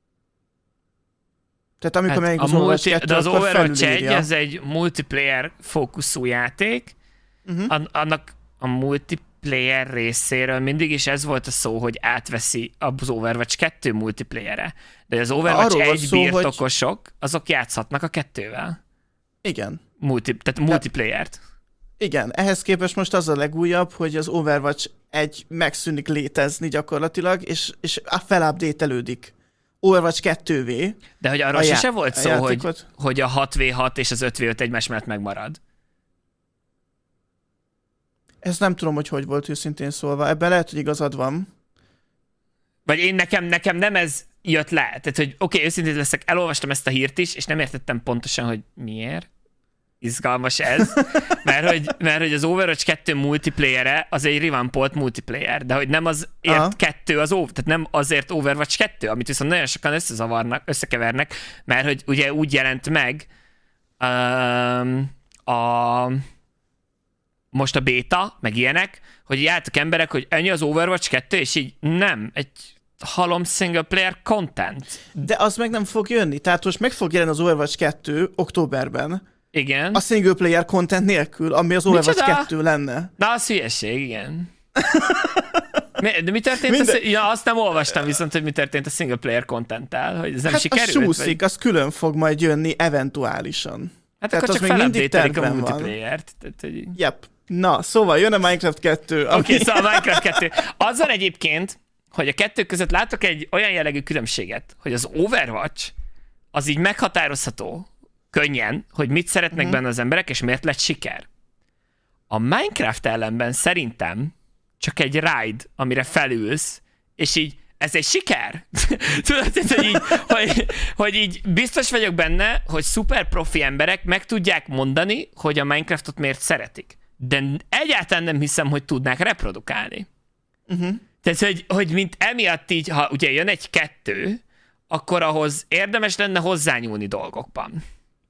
Tehát amikor hát az Overwatch kettő, de az Overwatch egy, ez egy multiplayer fókuszú játék, uh-huh. annak a multiplayer részéről mindig is ez volt a szó, hogy átveszi az Overwatch kettő multiplayere. De az Overwatch egy szó, birtokosok, hogy... azok játszhatnak a kettővel. Igen. Multi, tehát multiplayert. Igen, ehhez képest most az a legújabb, hogy az Overwatch egy megszűnik létezni gyakorlatilag, és, és felupdate-elődik Overwatch kettővé. De hogy arról sose já- volt szó, hogy, hogy a hat vé hat és az öt vé öt egymás mellett megmarad. Ezt nem tudom, hogy hogy volt őszintén szólva. Ebben lehet, hogy igazad van. Vagy én nekem, nekem nem ez jött le. Tehát, hogy oké, okay, őszintén leszek, elolvastam ezt a hírt is, és nem értettem pontosan, hogy miért. Izgalmas ez, mert hogy, mert hogy az Overwatch kettő multiplayere az egy revampolt multiplayer, de hogy nem az ért Aha. kettő, az, tehát nem azért Overwatch kettő, amit viszont nagyon sokan összezavarnak, összekevernek, mert hogy ugye úgy jelent meg um, a most a beta, meg ilyenek, hogy jártak emberek, hogy ennyi az Overwatch kettő, és így nem, egy halom single player content. De az meg nem fog jönni, tehát most meg fog jelenni az Overwatch kettő októberben, igen. A single player content nélkül, ami az Overwatch kettő lenne. Na, az hülyeség, igen. mi, de mi történt? Minden... A, ja, azt nem olvastam viszont, hogy mi történt a single player content-tel, hogy ez nem hát sikerült. Hát az súszik, vagy... az külön fog majd jönni eventuálisan. Hát tehát akkor csak felupdate-elik a multiplayer-t. Tehát, hogy... Yep. Na, szóval jön a Minecraft kettő. Oké, okay, szóval a Minecraft kettő. Azzal egyébként, hogy a kettő között látok egy olyan jellegű különbséget, hogy az Overwatch az így meghatározható, könnyen, hogy mit szeretnek uh-huh. benne az emberek, és miért lett siker. A Minecraft ellenben szerintem csak egy ride, amire felülsz, és így ez egy siker. Tudod, hogy így, hogy, hogy így biztos vagyok benne, hogy szuper profi emberek meg tudják mondani, hogy a Minecraftot miért szeretik. De egyáltalán nem hiszem, hogy tudnák reprodukálni. Uh-huh. Tehát, hogy, hogy mint emiatt így, ha ugye jön egy kettő, akkor ahhoz érdemes lenne hozzányúlni dolgokban.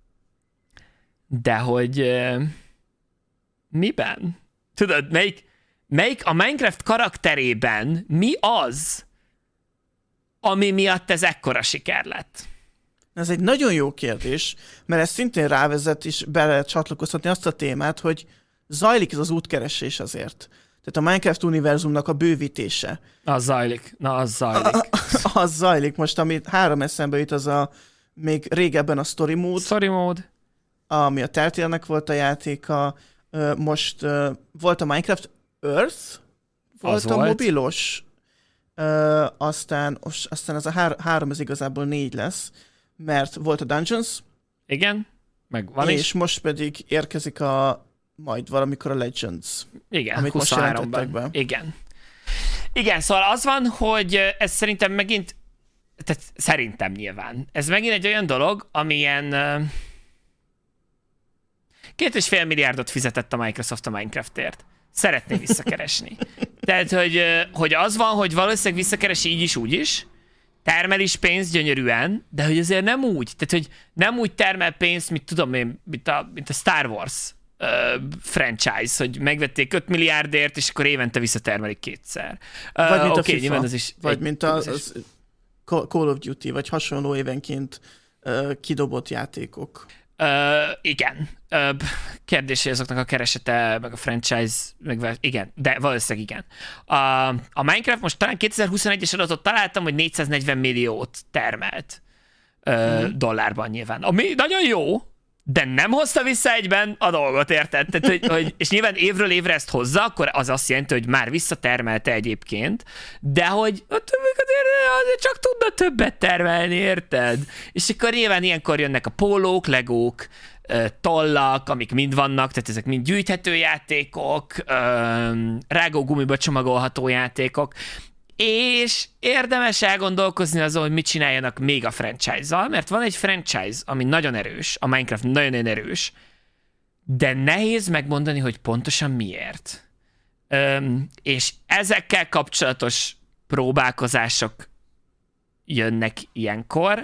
De hogy uh, miben? Tudod, melyik, melyik a Minecraft karakterében mi az, ami miatt ez ekkora siker lett? Ez egy nagyon jó kérdés, mert ez szintén rávezet is bele csatlakoztatni azt a témát, hogy zajlik ez az útkeresés azért. Tehát a Minecraft univerzumnak a bővítése. Az zajlik. Na, az zajlik. A, az zajlik. Most, amit három eszembe jut, az a még régebben a story mode. Story mode. Ami a Telltale-nek volt a játéka. Most volt a Minecraft Earth, volt az a volt. mobilos, uh, aztán, aztán ez a hár, három, ez igazából négy lesz, mert volt a Dungeons. Igen, meg van és is. most pedig érkezik a majd valamikor a Legends. Igen, amit most jelentettek be. Igen. Igen, szóval az van, hogy ez szerintem megint tehát szerintem nyilván. Ez megint egy olyan dolog, amilyen uh, két és fél milliárdot fizetett a Microsoft a Minecraftért. Szeretné visszakeresni. Tehát, hogy, hogy az van, hogy valószínűleg visszakeresi így is, úgy is, termel is pénzt gyönyörűen, de hogy azért nem úgy. Tehát, hogy nem úgy termel pénzt, mint tudom én, mint a, mint a Star Wars uh, franchise, hogy megvették öt milliárdért, és akkor évente visszatermelik kétszer. Uh, vagy mint okay, a FIFA, az is vagy egy, mint az, az Call of Duty, vagy hasonló évenként uh, kidobott játékok. Uh, igen. Uh, kérdés, hogy azoknak a keresete, meg a franchise, meg igen, de valószínűleg igen. A, a Minecraft most talán kétezer-huszonegyes adatot találtam, hogy négyszáznegyven milliót termelt uh, mm. dollárban nyilván. Ami nagyon jó, de nem hozta vissza egyben a dolgot, érted? Tehát, hogy, hogy, és nyilván évről évre ezt hozza, akkor az azt jelenti, hogy már visszatermelte egyébként, de hogy a többek azért, azért csak tudna többet termelni, érted? És akkor nyilván ilyenkor jönnek a pólók, legók, tollak, amik mind vannak, tehát ezek mind gyűjthető játékok, rágógumiba csomagolható játékok, és érdemes elgondolkozni azon, hogy mit csináljanak még a franchise-zal, mert van egy franchise, ami nagyon erős, a Minecraft nagyon erős, de nehéz megmondani, hogy pontosan miért. Öm, és ezekkel kapcsolatos próbálkozások jönnek ilyenkor.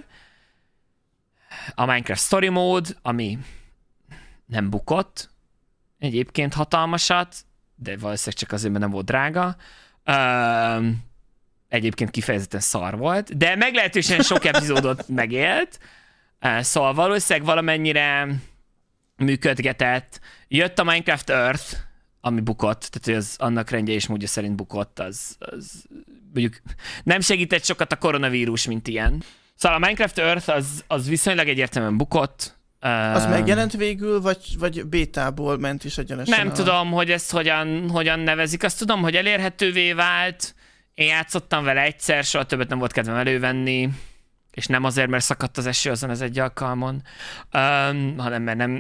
A Minecraft Story Mode, ami nem bukott, egyébként hatalmasat, de valószínűleg csak azért, mert nem volt drága. Öm, egyébként kifejezetten szar volt, de meglehetősen sok epizódot megélt, szóval valószínűleg valamennyire működgetett. Jött a Minecraft Earth, ami bukott, tehát hogy az annak rendje és módja szerint bukott, az, az mondjuk nem segített sokat a koronavírus, mint ilyen. Szóval a Minecraft Earth az, az viszonylag egyértelműen bukott. Az um, megjelent végül, vagy, vagy bétából ment is egyenesen? Nem a... tudom, hogy ezt hogyan, hogyan nevezik. Azt tudom, hogy elérhetővé vált. Én játszottam vele egyszer, soha többet nem volt kedvem elővenni, és nem azért, mert szakadt az eső azon az egy alkalmon, um, hanem mert nem,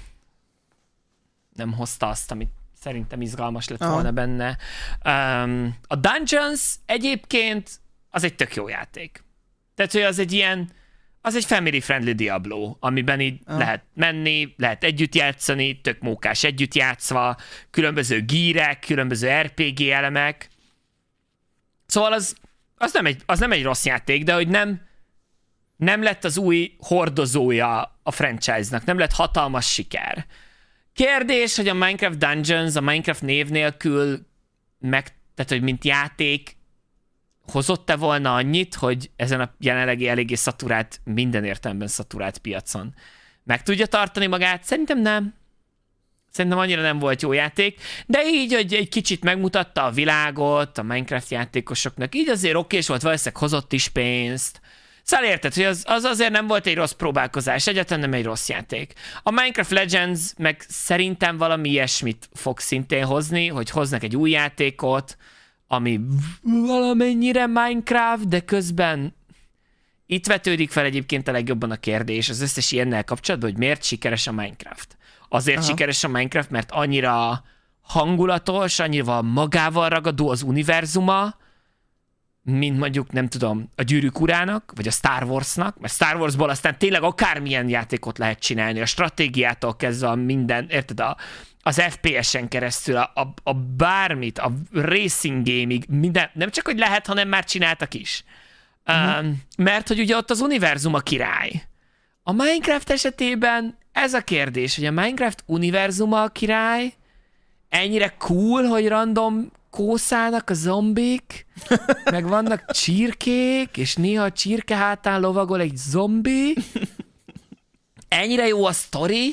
nem hozta azt, amit szerintem izgalmas lett Aha. volna benne. Um, a Dungeons egyébként az egy tök jó játék. Tehát, hogy az egy ilyen, az egy family-friendly Diablo, amiben így Aha. lehet menni, lehet együtt játszani, tök mókás együtt játszva, különböző gírek, különböző er pé gé elemek. Szóval az, az, nem egy, az nem egy rossz játék, de hogy nem, nem lett az új hordozója a franchise-nak, nem lett hatalmas siker. Kérdés, hogy a Minecraft Dungeons a Minecraft név nélkül meg, tehát, hogy mint játék hozott-e volna annyit, hogy ezen a jelenlegi eléggé szaturált, minden értelemben szaturált piacon meg tudja tartani magát? Szerintem nem. Szerintem annyira nem volt jó játék, de így, hogy egy kicsit megmutatta a világot a Minecraft játékosoknak, így azért okés volt, valószínűleg hozott is pénzt. Szóval érted, hogy az, az azért nem volt egy rossz próbálkozás, egyáltalán nem egy rossz játék. A Minecraft Legends meg szerintem valami ilyesmit fog szintén hozni, hogy hoznak egy új játékot, ami valamennyire Minecraft, de közben itt vetődik fel egyébként a legjobban a kérdés az összes ilyennel kapcsolatban, hogy miért sikeres a Minecraft. Azért Aha. sikeres a Minecraft, mert annyira hangulatos, annyira magával ragadó az univerzuma, mint mondjuk, nem tudom, a Gyűrűk urának, vagy a Star Warsnak, mert Star Warsból aztán tényleg akármilyen játékot lehet csinálni, a stratégiától kezdve a minden, érted, a, az ef pé es-en keresztül, a, a, a bármit, a racing gaming, minden, nem csak, hogy lehet, hanem már csináltak is. Uh-huh. Um, mert hogy ugye ott az univerzum a király. A Minecraft esetében ez a kérdés, hogy a Minecraft univerzuma a király, ennyire cool, hogy random kószálnak a zombik, meg vannak csirkék, és néha a csirke hátán lovagol egy zombi. Ennyire jó a sztori,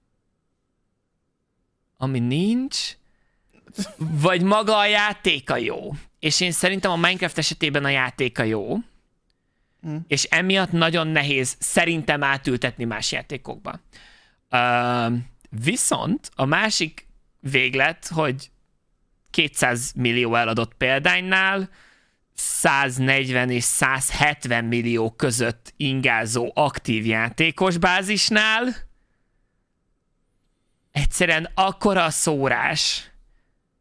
ami nincs, vagy maga a játéka jó. És én szerintem a Minecraft esetében a játéka jó, mm. és emiatt nagyon nehéz szerintem átültetni más játékokba. Uh, viszont a másik véglet, hogy kétszáz millió eladott példánynál száznegyven és százhetven millió között ingázó aktív játékos bázisnál egyszerűen akkora a szórás,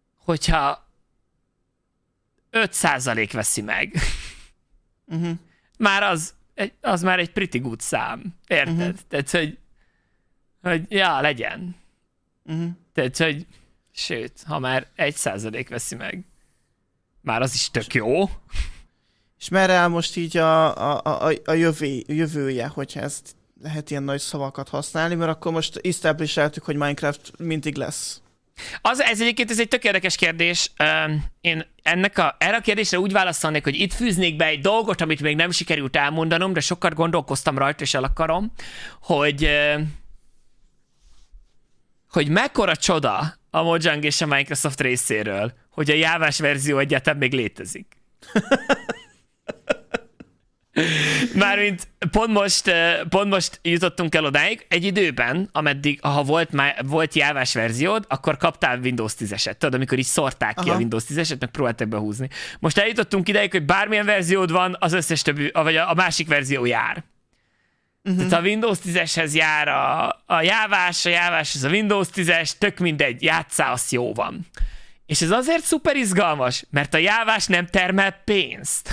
hogyha öt százalék veszi meg. Uh-huh. már az, az már egy pretty good szám. Érted? Uh-huh. Tehát, hogy, hogy ja, legyen. Uh-huh. Tehát, hogy sőt, ha már egy százalék veszi meg, már az is tök jó. És merre áll most így a, a, a, a jövő, jövője, hogyha ezt lehet ilyen nagy szavakat használni, mert akkor most establish-eltük, hogy Minecraft mindig lesz. Az, ez egyébként ez egy tök érdekes kérdés. Én ennek a, erre a kérdésre úgy válaszolnék, hogy itt fűznék be egy dolgot, amit még nem sikerült elmondanom, de sokat gondolkoztam rajta, és el akarom, hogy, hogy mekkora csoda a Mojang és a Microsoft részéről, hogy a jávás verzió egyáltalán még létezik. Mármint pont most, pont most jutottunk el odáig, egy időben, ameddig, ha volt, volt jávás verziód, akkor kaptál Windows tízeset. Tudod, amikor így szórták ki Aha. a Windows tízeset, meg próbáltak behúzni. Most eljutottunk ideig, hogy bármilyen verziód van, az összes többi, vagy a másik verzió jár. Uh-huh. Tehát a Windows tízeshez jár a, a jávás, a jáváshoz a Windows tízes, tök mindegy, játsszál, az jó van. És ez azért szuper izgalmas, mert a jávás nem termel pénzt.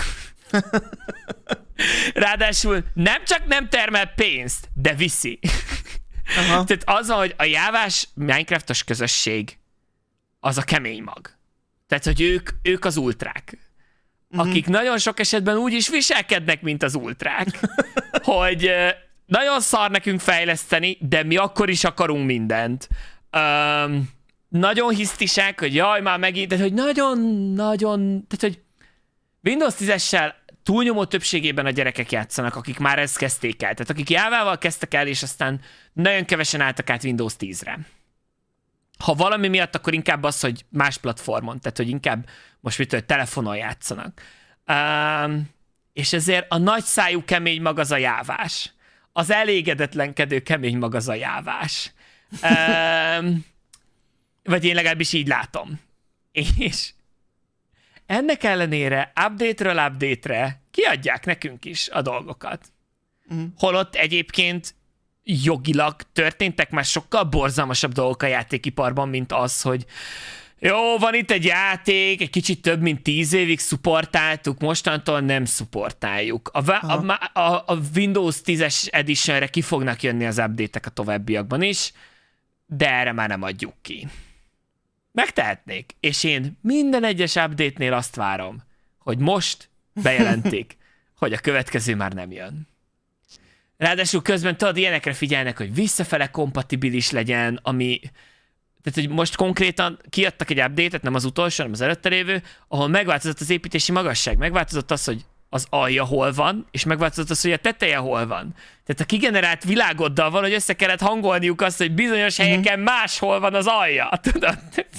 Ráadásul nem csak nem termel pénzt, de viszi. Aha. Tehát az, hogy a jávás Minecraftos közösség az a kemény mag. Tehát, hogy ők, ők az ultrák. Uh-huh. Akik nagyon sok esetben úgy is viselkednek, mint az ultrák. Hogy nagyon szar nekünk fejleszteni, de mi akkor is akarunk mindent. Um, nagyon hisztisek, hogy jaj, már megint, tehát, hogy nagyon-nagyon, tehát, hogy Windows tízessel túlnyomó többségében a gyerekek játszanak, akik már ezt kezdték el. Tehát akik jávával kezdtek el, és aztán nagyon kevesen álltak át Windows tízre. Ha valami miatt, akkor inkább az, hogy más platformon, tehát hogy inkább most mit tudom, telefonon játszanak. Um, és ezért a nagy szájú kemény mag az a jávás. Az elégedetlenkedő kemény mag az a jávás. Um, vagy én legalábbis így látom. És ennek ellenére update-ről update-re kiadják nekünk is a dolgokat. Mm. Holott egyébként jogilag történtek már sokkal borzalmasabb dolgok a játékiparban, mint az, hogy jó, van itt egy játék, egy kicsit több mint tíz évig szupportáltuk, mostantól nem szupportáljuk. A, a, a, a Windows tízes Editionre ki fognak jönni az update-ek a továbbiakban is, de erre már nem adjuk ki. Megtehetnék, és én minden egyes update-nél azt várom, hogy most bejelentik, hogy a következő már nem jön. Ráadásul közben tudod, ilyenekre figyelnek, hogy visszafele kompatibilis legyen, ami... Tehát, hogy most konkrétan kiadtak egy update-et, nem az utolsó, hanem az előtte lévő, ahol megváltozott az építési magasság, megváltozott az, hogy az alja hol van, és megváltozott az, hogy a teteje hol van. Tehát a kigenerált világoddal van, hogy össze kellett hangolniuk azt, hogy bizonyos mm-hmm. helyeken máshol van az alja. Tudod?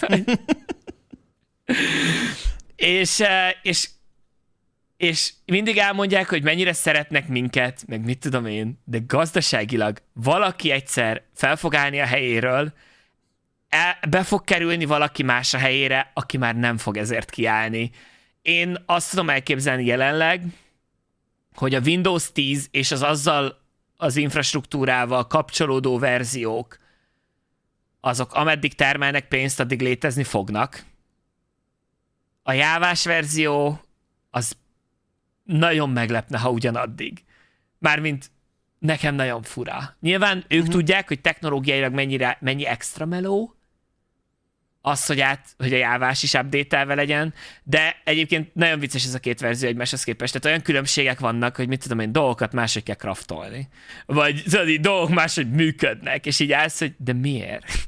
és, és, és mindig elmondják, hogy mennyire szeretnek minket, meg mit tudom én, de gazdaságilag valaki egyszer fel fog állni a helyéről, el, be fog kerülni valaki más a helyére, aki már nem fog ezért kiállni. Én azt tudom elképzelni jelenleg, hogy a Windows tíz és az azzal az infrastruktúrával kapcsolódó verziók, azok ameddig termelnek pénzt, addig létezni fognak. A jávás verzió az nagyon meglepne, ha ugyanaddig. Mármint nekem nagyon fura. Nyilván ők uh-huh. tudják, hogy technológiailag mennyire, mennyi extra meló, az, hogy, át, hogy a jávás is update-elve legyen, de egyébként nagyon vicces ez a két verzió egymáshoz képest. Tehát olyan különbségek vannak, hogy mit tudom én, dolgokat máshogy kell craftolni. Vagy tudod, így dolgok máshogy működnek, és így állsz, hogy de miért?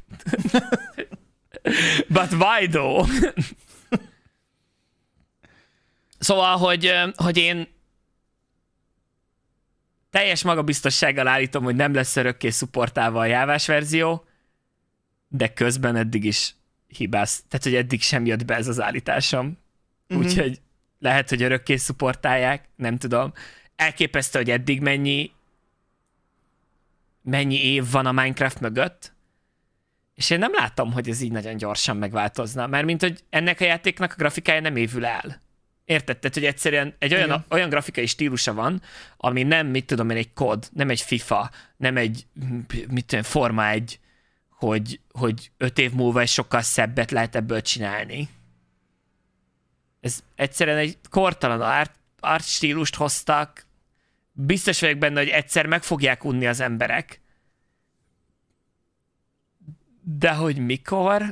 But why though? Szóval, hogy, hogy én teljes magabiztossággal állítom, hogy nem lesz örökké szupportálva a jávás verzió, de közben eddig is hibász. Tehát, hogy eddig sem jött be ez az állításom. Mm-hmm. Úgyhogy lehet, hogy örökké szupportálják, nem tudom. Elképesztő, hogy eddig mennyi mennyi év van a Minecraft mögött, és én nem látom, hogy ez így nagyon gyorsan megváltozna, mert mint hogy ennek a játéknak a grafikája nem évül el. Érted? Tehát, hogy egyszerűen egy olyan, olyan grafikai stílusa van, ami nem, mit tudom én, egy kod, nem egy FIFA, nem egy, mit tudom, Forma egy, hogy, hogy öt év múlva egy sokkal szebbet lehet ebből csinálni. Ez egyszerűen egy kortalan art, art stílust hoztak, biztos vagyok benne, hogy egyszer meg fogják unni az emberek. De hogy mikor?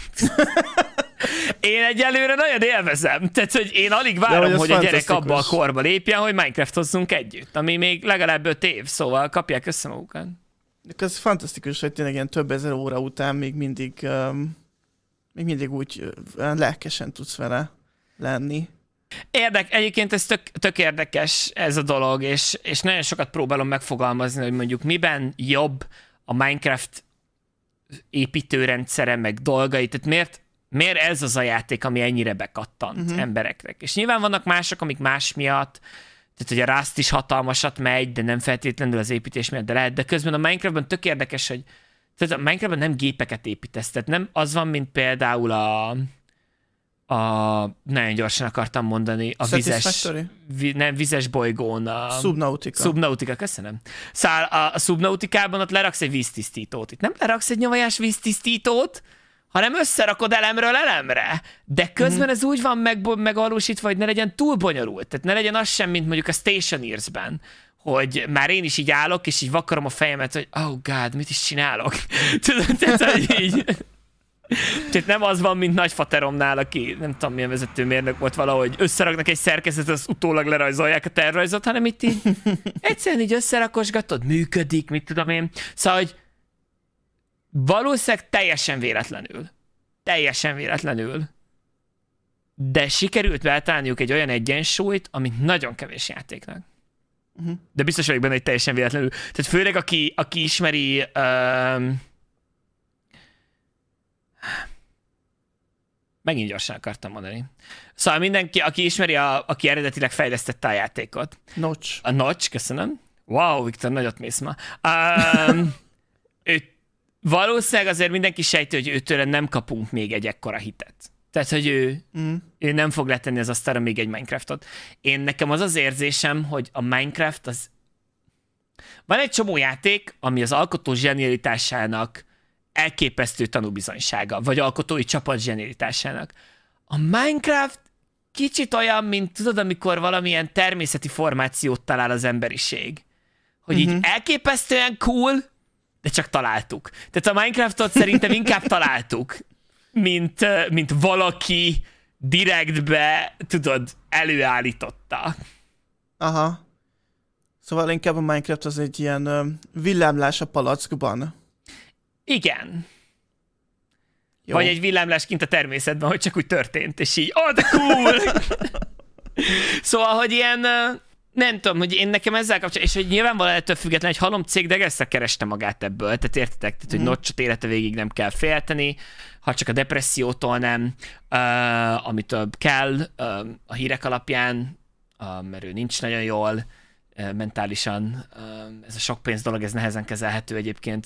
Én egyelőre nagyon élvezem. Tehát, hogy én alig várom, hogy, hogy a gyerek abba a korba lépjen, hogy Minecraftozzunk együtt, ami még legalább öt év, szóval kapják össze magukat. Ez fantasztikus, hogy tényleg ilyen több ezer óra után még mindig, um, még mindig úgy uh, lelkesen tudsz vele lenni. Érdek, egyébként ez tök, tök érdekes ez a dolog, és, és nagyon sokat próbálom megfogalmazni, hogy mondjuk miben jobb a Minecraft építőrendszere, meg dolgai, tehát miért, miért ez az a játék, ami ennyire bekattant uh-huh. embereknek. És nyilván vannak mások, amik más miatt, tehát hogy a Rust is hatalmasat megy, de nem feltétlenül az építés miatt, de lehet, de közben a Minecraftban tök érdekes, hogy tehát a Minecraftban nem gépeket építesz, tehát nem az van, mint például a a nagyon gyorsan akartam mondani, a vizes, vi, nem, vizes bolygón. A Subnautica. Subnautica, köszönöm. Szóval a, a Subnauticában ott leraksz egy víztisztítót. Itt nem leraksz egy nyavajás víztisztítót, hanem összerakod elemről elemre. De közben mm-hmm. ez úgy van meg, megvalósítva, hogy ne legyen túl bonyolult. Tehát ne legyen az sem, mint mondjuk a Stationeers-ben, hogy már én is így állok, és így vakarom a fejemet, hogy oh god, mit is csinálok? Tudod, tehát, hogy így... Tehát nem az van, mint nagyfateromnál, aki nem tudom milyen vezetőmérnök volt valahogy, összeraknak egy szerkezetet, azt utólag lerajzolják a tervrajzot, hanem itt így egyszerűen így összerakosgatod, működik, mit tudom én. Szóval, hogy valószínűleg teljesen véletlenül, teljesen véletlenül, de sikerült beltalálniuk egy olyan egyensúlyt, amit nagyon kevés játéknak. Uh-huh. De biztos vagyok benne, hogy teljesen véletlenül. Tehát főleg, aki, aki ismeri... Um, Megint gyorsan akartam mondani. Szóval mindenki, aki ismeri, a, aki eredetileg fejlesztette a játékot. Notch. A Notch, köszönöm. Wow, Viktor, nagyot mész ma. Um, ő, valószínűleg azért mindenki sejti, hogy őtőle nem kapunk még egy ekkora hitet. Tehát, hogy ő, mm. ő nem fog letenni az asztalra még egy Minecraftot. Én nekem az az érzésem, hogy a Minecraft az... Van egy csomó játék, ami az alkotó zsenialitásának elképesztő tanúbizonysága, vagy alkotói csapat zsenialitásának. A Minecraft kicsit olyan, mint tudod, amikor valamilyen természeti formációt talál az emberiség. Hogy uh-huh. így elképesztően cool, de csak találtuk. Tehát a Minecraftot szerintem inkább találtuk, mint, mint valaki direktbe, tudod, előállította. Aha. Szóval inkább a Minecraft az egy ilyen uh, villámlás a palackban. Igen. Jó. Vagy egy villámlás kint a természetben, hogy csak úgy történt, és így, oh, de cool! Szóval, hogy ilyen, nem tudom, hogy én nekem ezzel kapcsolatban, és hogy nyilvánvalóan ettől független, egy halom cég de egészen kereste magát ebből, tehát értitek, tehát, hogy mm. Notchot élete végig nem kell félteni, ha csak a depressziótól nem, uh, amitől kell uh, a hírek alapján, uh, mert ő nincs nagyon jól, mentálisan, ez a sok pénz dolog, ez nehezen kezelhető egyébként.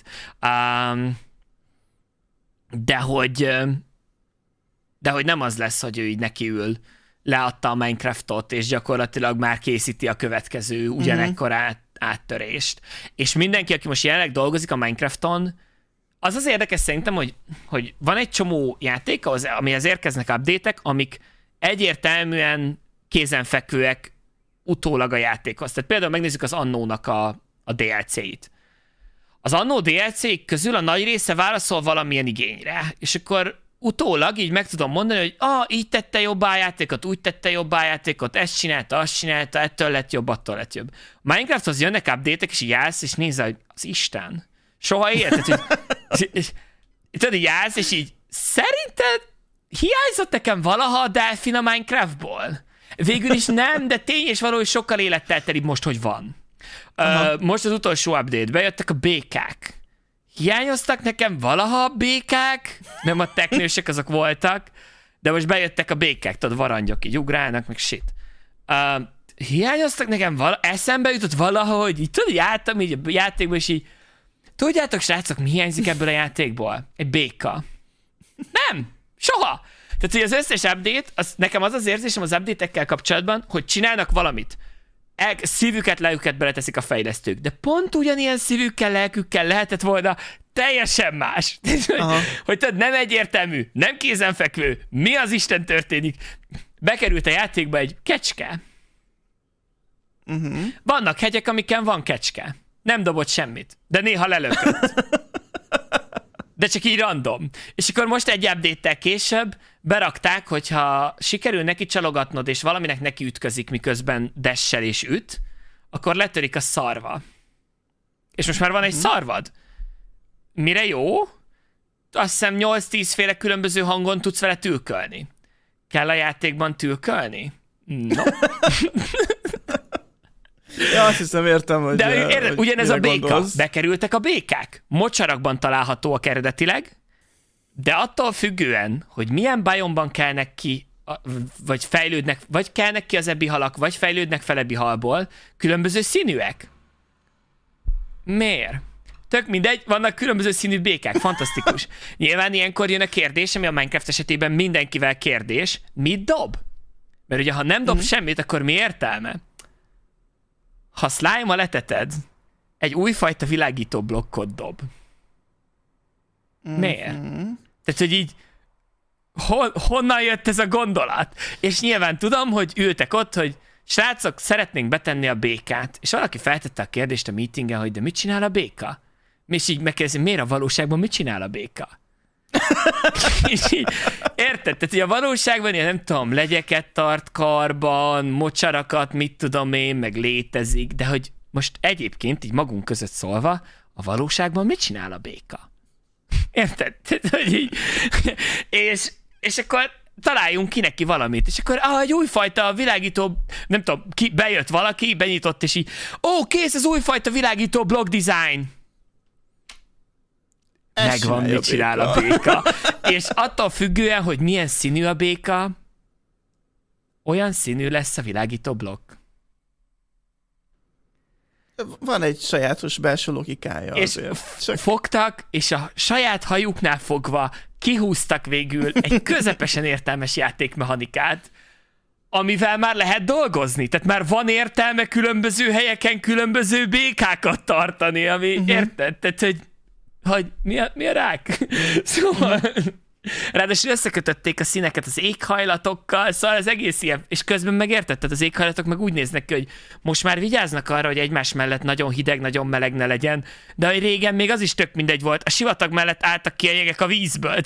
De hogy, de hogy nem az lesz, hogy ő így nekiül, leadta a Minecraftot, és gyakorlatilag már készíti a következő ugyanekkor át, áttörést. És mindenki, aki most jelenleg dolgozik a Minecrafton, az az érdekes szerintem, hogy, hogy van egy csomó játék, amihez érkeznek update-ek, amik egyértelműen kézenfekvőek utólag a játékhoz. Tehát például megnézzük az Annónak a, a dé el cé-it. Az Annó dé el cé közül a nagy része válaszol valamilyen igényre, és akkor utólag így meg tudom mondani, hogy ah, így tette jobbá a játékot, úgy tette jobbá a játékot, ezt csinálta, azt csinálta, ettől lett jobb, attól lett jobb. A Minecrafthoz jönnek update-ek, és így állsz, és nézel, hogy az Isten. Soha érted, hogy és, tudod, így állsz, és így szerinted hiányzott nekem valaha a delfin a Minecraftból? Végül is nem, de tény és való, hogy sokkal életteltelibb most, hogy van. Uh, most az utolsó update, bejöttek a békák. Hiányoztak nekem valaha a békák? Nem a teknősek, azok voltak, de most bejöttek a békák, tudod, varangyok így ugrálnak, meg shit. Uh, hiányoztak nekem vala, eszembe jutott valaha, hogy így tudod, jártam így a játékból, és így tudjátok, srácok, mi hiányzik ebből a játékból? Egy béka. Nem, soha. Tehát, hogy az összes update, az, nekem az az érzésem az update-ekkel kapcsolatban, hogy csinálnak valamit. El, szívüket, lelküket beleteszik a fejlesztők. De pont ugyanilyen szívükkel, lelkükkel lehetett volna teljesen más. Hogy, hogy tudod, nem egyértelmű, nem kézenfekvő, mi az Isten történik. Bekerült a játékba egy kecske. Uh-huh. Vannak hegyek, amiken van kecske. Nem dobott semmit, de néha lelökött. De csak így random. És akkor most egy update-tel később berakták, hogyha sikerül neki csalogatnod, és valaminek neki ütközik, miközben dessel és üt, akkor letörik a szarva. És most már van egy uh-huh. szarvad. Mire jó? Azt hiszem nyolc-tíz féle különböző hangon tudsz vele tülkölni. Kell a játékban tülkölni? No. Ja, azt hiszem, értem, hogy... De uh, ér, hogy ugyanez a béka. Gondolsz. Bekerültek a békák. Mocsarakban találhatóak eredetileg, de attól függően, hogy milyen bajomban kelnek ki, vagy fejlődnek, vagy kelnek ki az ebbi halak, vagy fejlődnek fel ebbi halból, különböző színűek. Miért? Tök mindegy, vannak különböző színű békák, fantasztikus. Nyilván ilyenkor jön a kérdés, ami a Minecraft esetében mindenkivel kérdés, mit dob? Mert ugye, ha nem dob mm. semmit, akkor mi értelme? Ha slime-a leteted, egy újfajta világító blokkot dob. Mm-hmm. Miért? Tehát, hogy így hon, honnan jött ez a gondolat? És nyilván tudom, hogy ültek ott, hogy srácok, szeretnénk betenni a békát. És valaki feltette a kérdést a meetingen, hogy de mit csinál a béka? És így megkérdezi, miért a valóságban mit csinál a béka? És így, érted? Tehát, hogy a valóságban ilyen, nem tudom, legyeket tart karban, mocsarakat, mit tudom én, meg létezik, de hogy most egyébként így magunk között szólva, a valóságban mit csinál a béka? Érted? Tehát, hogy így, és, és akkor találjunk ki neki valamit, és akkor ah, egy újfajta világító, nem tudom, ki, bejött valaki, benyitott, és így, ó, kész az újfajta világító block design. Ez megvan, mit csinál a béka. És attól függően, hogy milyen színű a béka, olyan színű lesz a világító blokk. Van egy sajátos belső logikája és azért. Csak... fogtak, és a saját hajuknál fogva kihúztak végül egy közepesen értelmes játékmechanikát, amivel már lehet dolgozni. Tehát már van értelme különböző helyeken különböző békákat tartani, ami uh-huh. érted? Tehát, hogy hogy mi a, mi a rák? Szóval, ráadásul összekötötték a színeket az éghajlatokkal, szóval az egész ilyen, és közben megértetted, az éghajlatok meg úgy néznek ki, hogy most már vigyáznak arra, hogy egymás mellett nagyon hideg, nagyon meleg ne legyen, de hogy régen még az is tök mindegy volt, a sivatag mellett álltak ki a jegek a vízből.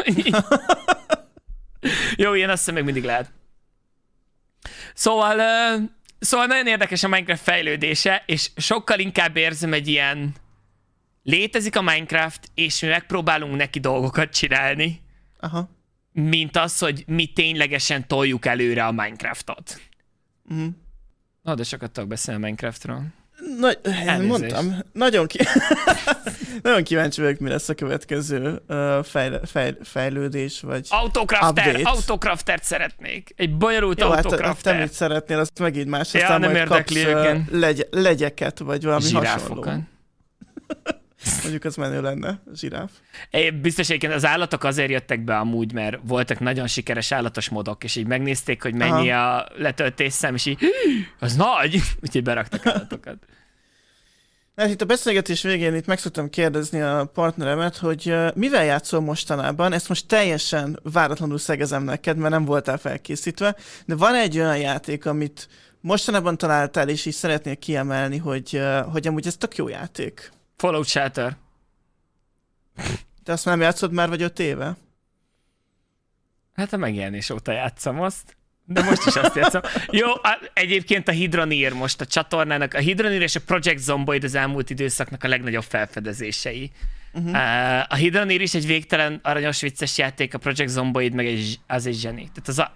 Jó, ilyen azt hiszem még mindig lehet. Szóval, uh, szóval nagyon érdekes a Minecraft fejlődése, és sokkal inkább érzem egy ilyen létezik a Minecraft, és mi megpróbálunk neki dolgokat csinálni, Aha. mint az, hogy mi ténylegesen toljuk előre a Minecraftot. Uh-huh. Na, de sokat tudok beszélni a Minecraftról. Na, mondtam, nagyon, ki... nagyon kíváncsi vagyok, mi lesz a következő uh, fejl... Fejl... fejlődés, vagy Autocrafter, update. Autocraftert szeretnék. Egy bonyolult Jó, autocrafter. Hát, te mit szeretnél, azt megint más, ja, aztán nem majd kapsz uh, legy... legyeket, vagy valami zsiráfokat. hasonló. Mondjuk az menő lenne, zsiráf. É, biztos egyébként az állatok azért jöttek be amúgy, mert voltak nagyon sikeres állatos modok, és így megnézték, hogy mennyi Aha. a letöltésszám, és így, az nagy, úgyhogy beraktak állatokat. Hát itt a beszélgetés végén itt meg szoktam kérdezni a partneremet, hogy uh, mivel játszol mostanában, ezt most teljesen váratlanul szegezem neked, mert nem voltál felkészítve, de van egy olyan játék, amit mostanában találtál, és így szeretnél kiemelni, hogy, uh, hogy amúgy ez tök jó játék. Fallout Shelter. Te azt nem játszod már, vagy öt éve? Hát a megjelenés óta játszom azt, de most is azt játszom. Jó, a, egyébként a Hydroneer most a csatornának, a Hydroneer és a Project Zomboid az elmúlt időszaknak a legnagyobb felfedezései. Uh-huh. A Hydroneer is egy végtelen aranyos vicces játék, a Project Zomboid meg egy, az egy zseni. Tehát az a...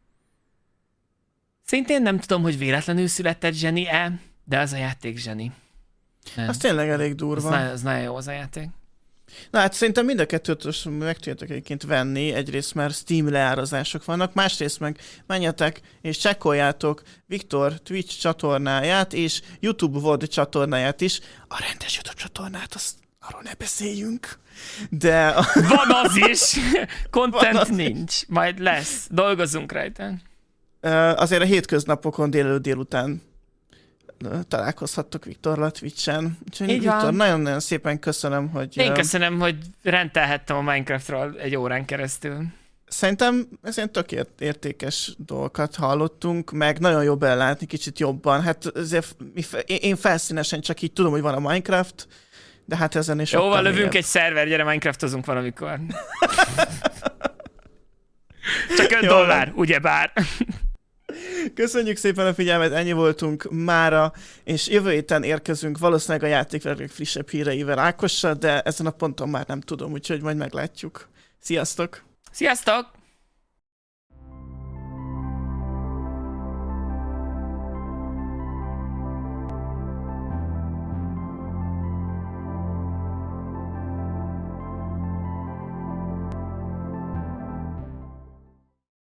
Szintén nem tudom, hogy véletlenül született zseni-e, de az a játék zseni. Nem. Az tényleg elég durva. Az, az nagyon jó az a játék. Na hát szerintem mind a kettőt meg tudjátok egyébként venni, egyrészt mert Steam leárazások vannak, másrészt meg menjetek és csekkoljátok Viktor Twitch csatornáját és YouTube vé o dé csatornáját is. A rendes YouTube csatornát, azt arról ne beszéljünk. De... A... Van az is! Content az nincs. Is. Majd lesz. Dolgozunk rajta. Azért a hétköznapokon délelőtt délután találkozhattok Viktorral Twitchen. Úgyhogy Viktor, nagyon-nagyon szépen köszönöm, hogy... Én köszönöm, hogy rendelhettem a Minecraftról egy órán keresztül. szerintem ezen tök ért- értékes dolgokat hallottunk, meg nagyon jobb ellátni, kicsit jobban. Hát azért mi fe- én felszínesen csak így tudom, hogy van a Minecraft, de hát ezen is Jóval lövünk egy szerver, gyere Minecraftozunk valamikor. Csak öt dollár, ugyebár. Köszönjük szépen a figyelmet, ennyi voltunk mára, és jövő héten érkezünk valószínűleg a játékvilág frissebb híreivel Ákossal, de ezen a ponton már nem tudom, úgyhogy majd meglátjuk. Sziasztok! Sziasztok!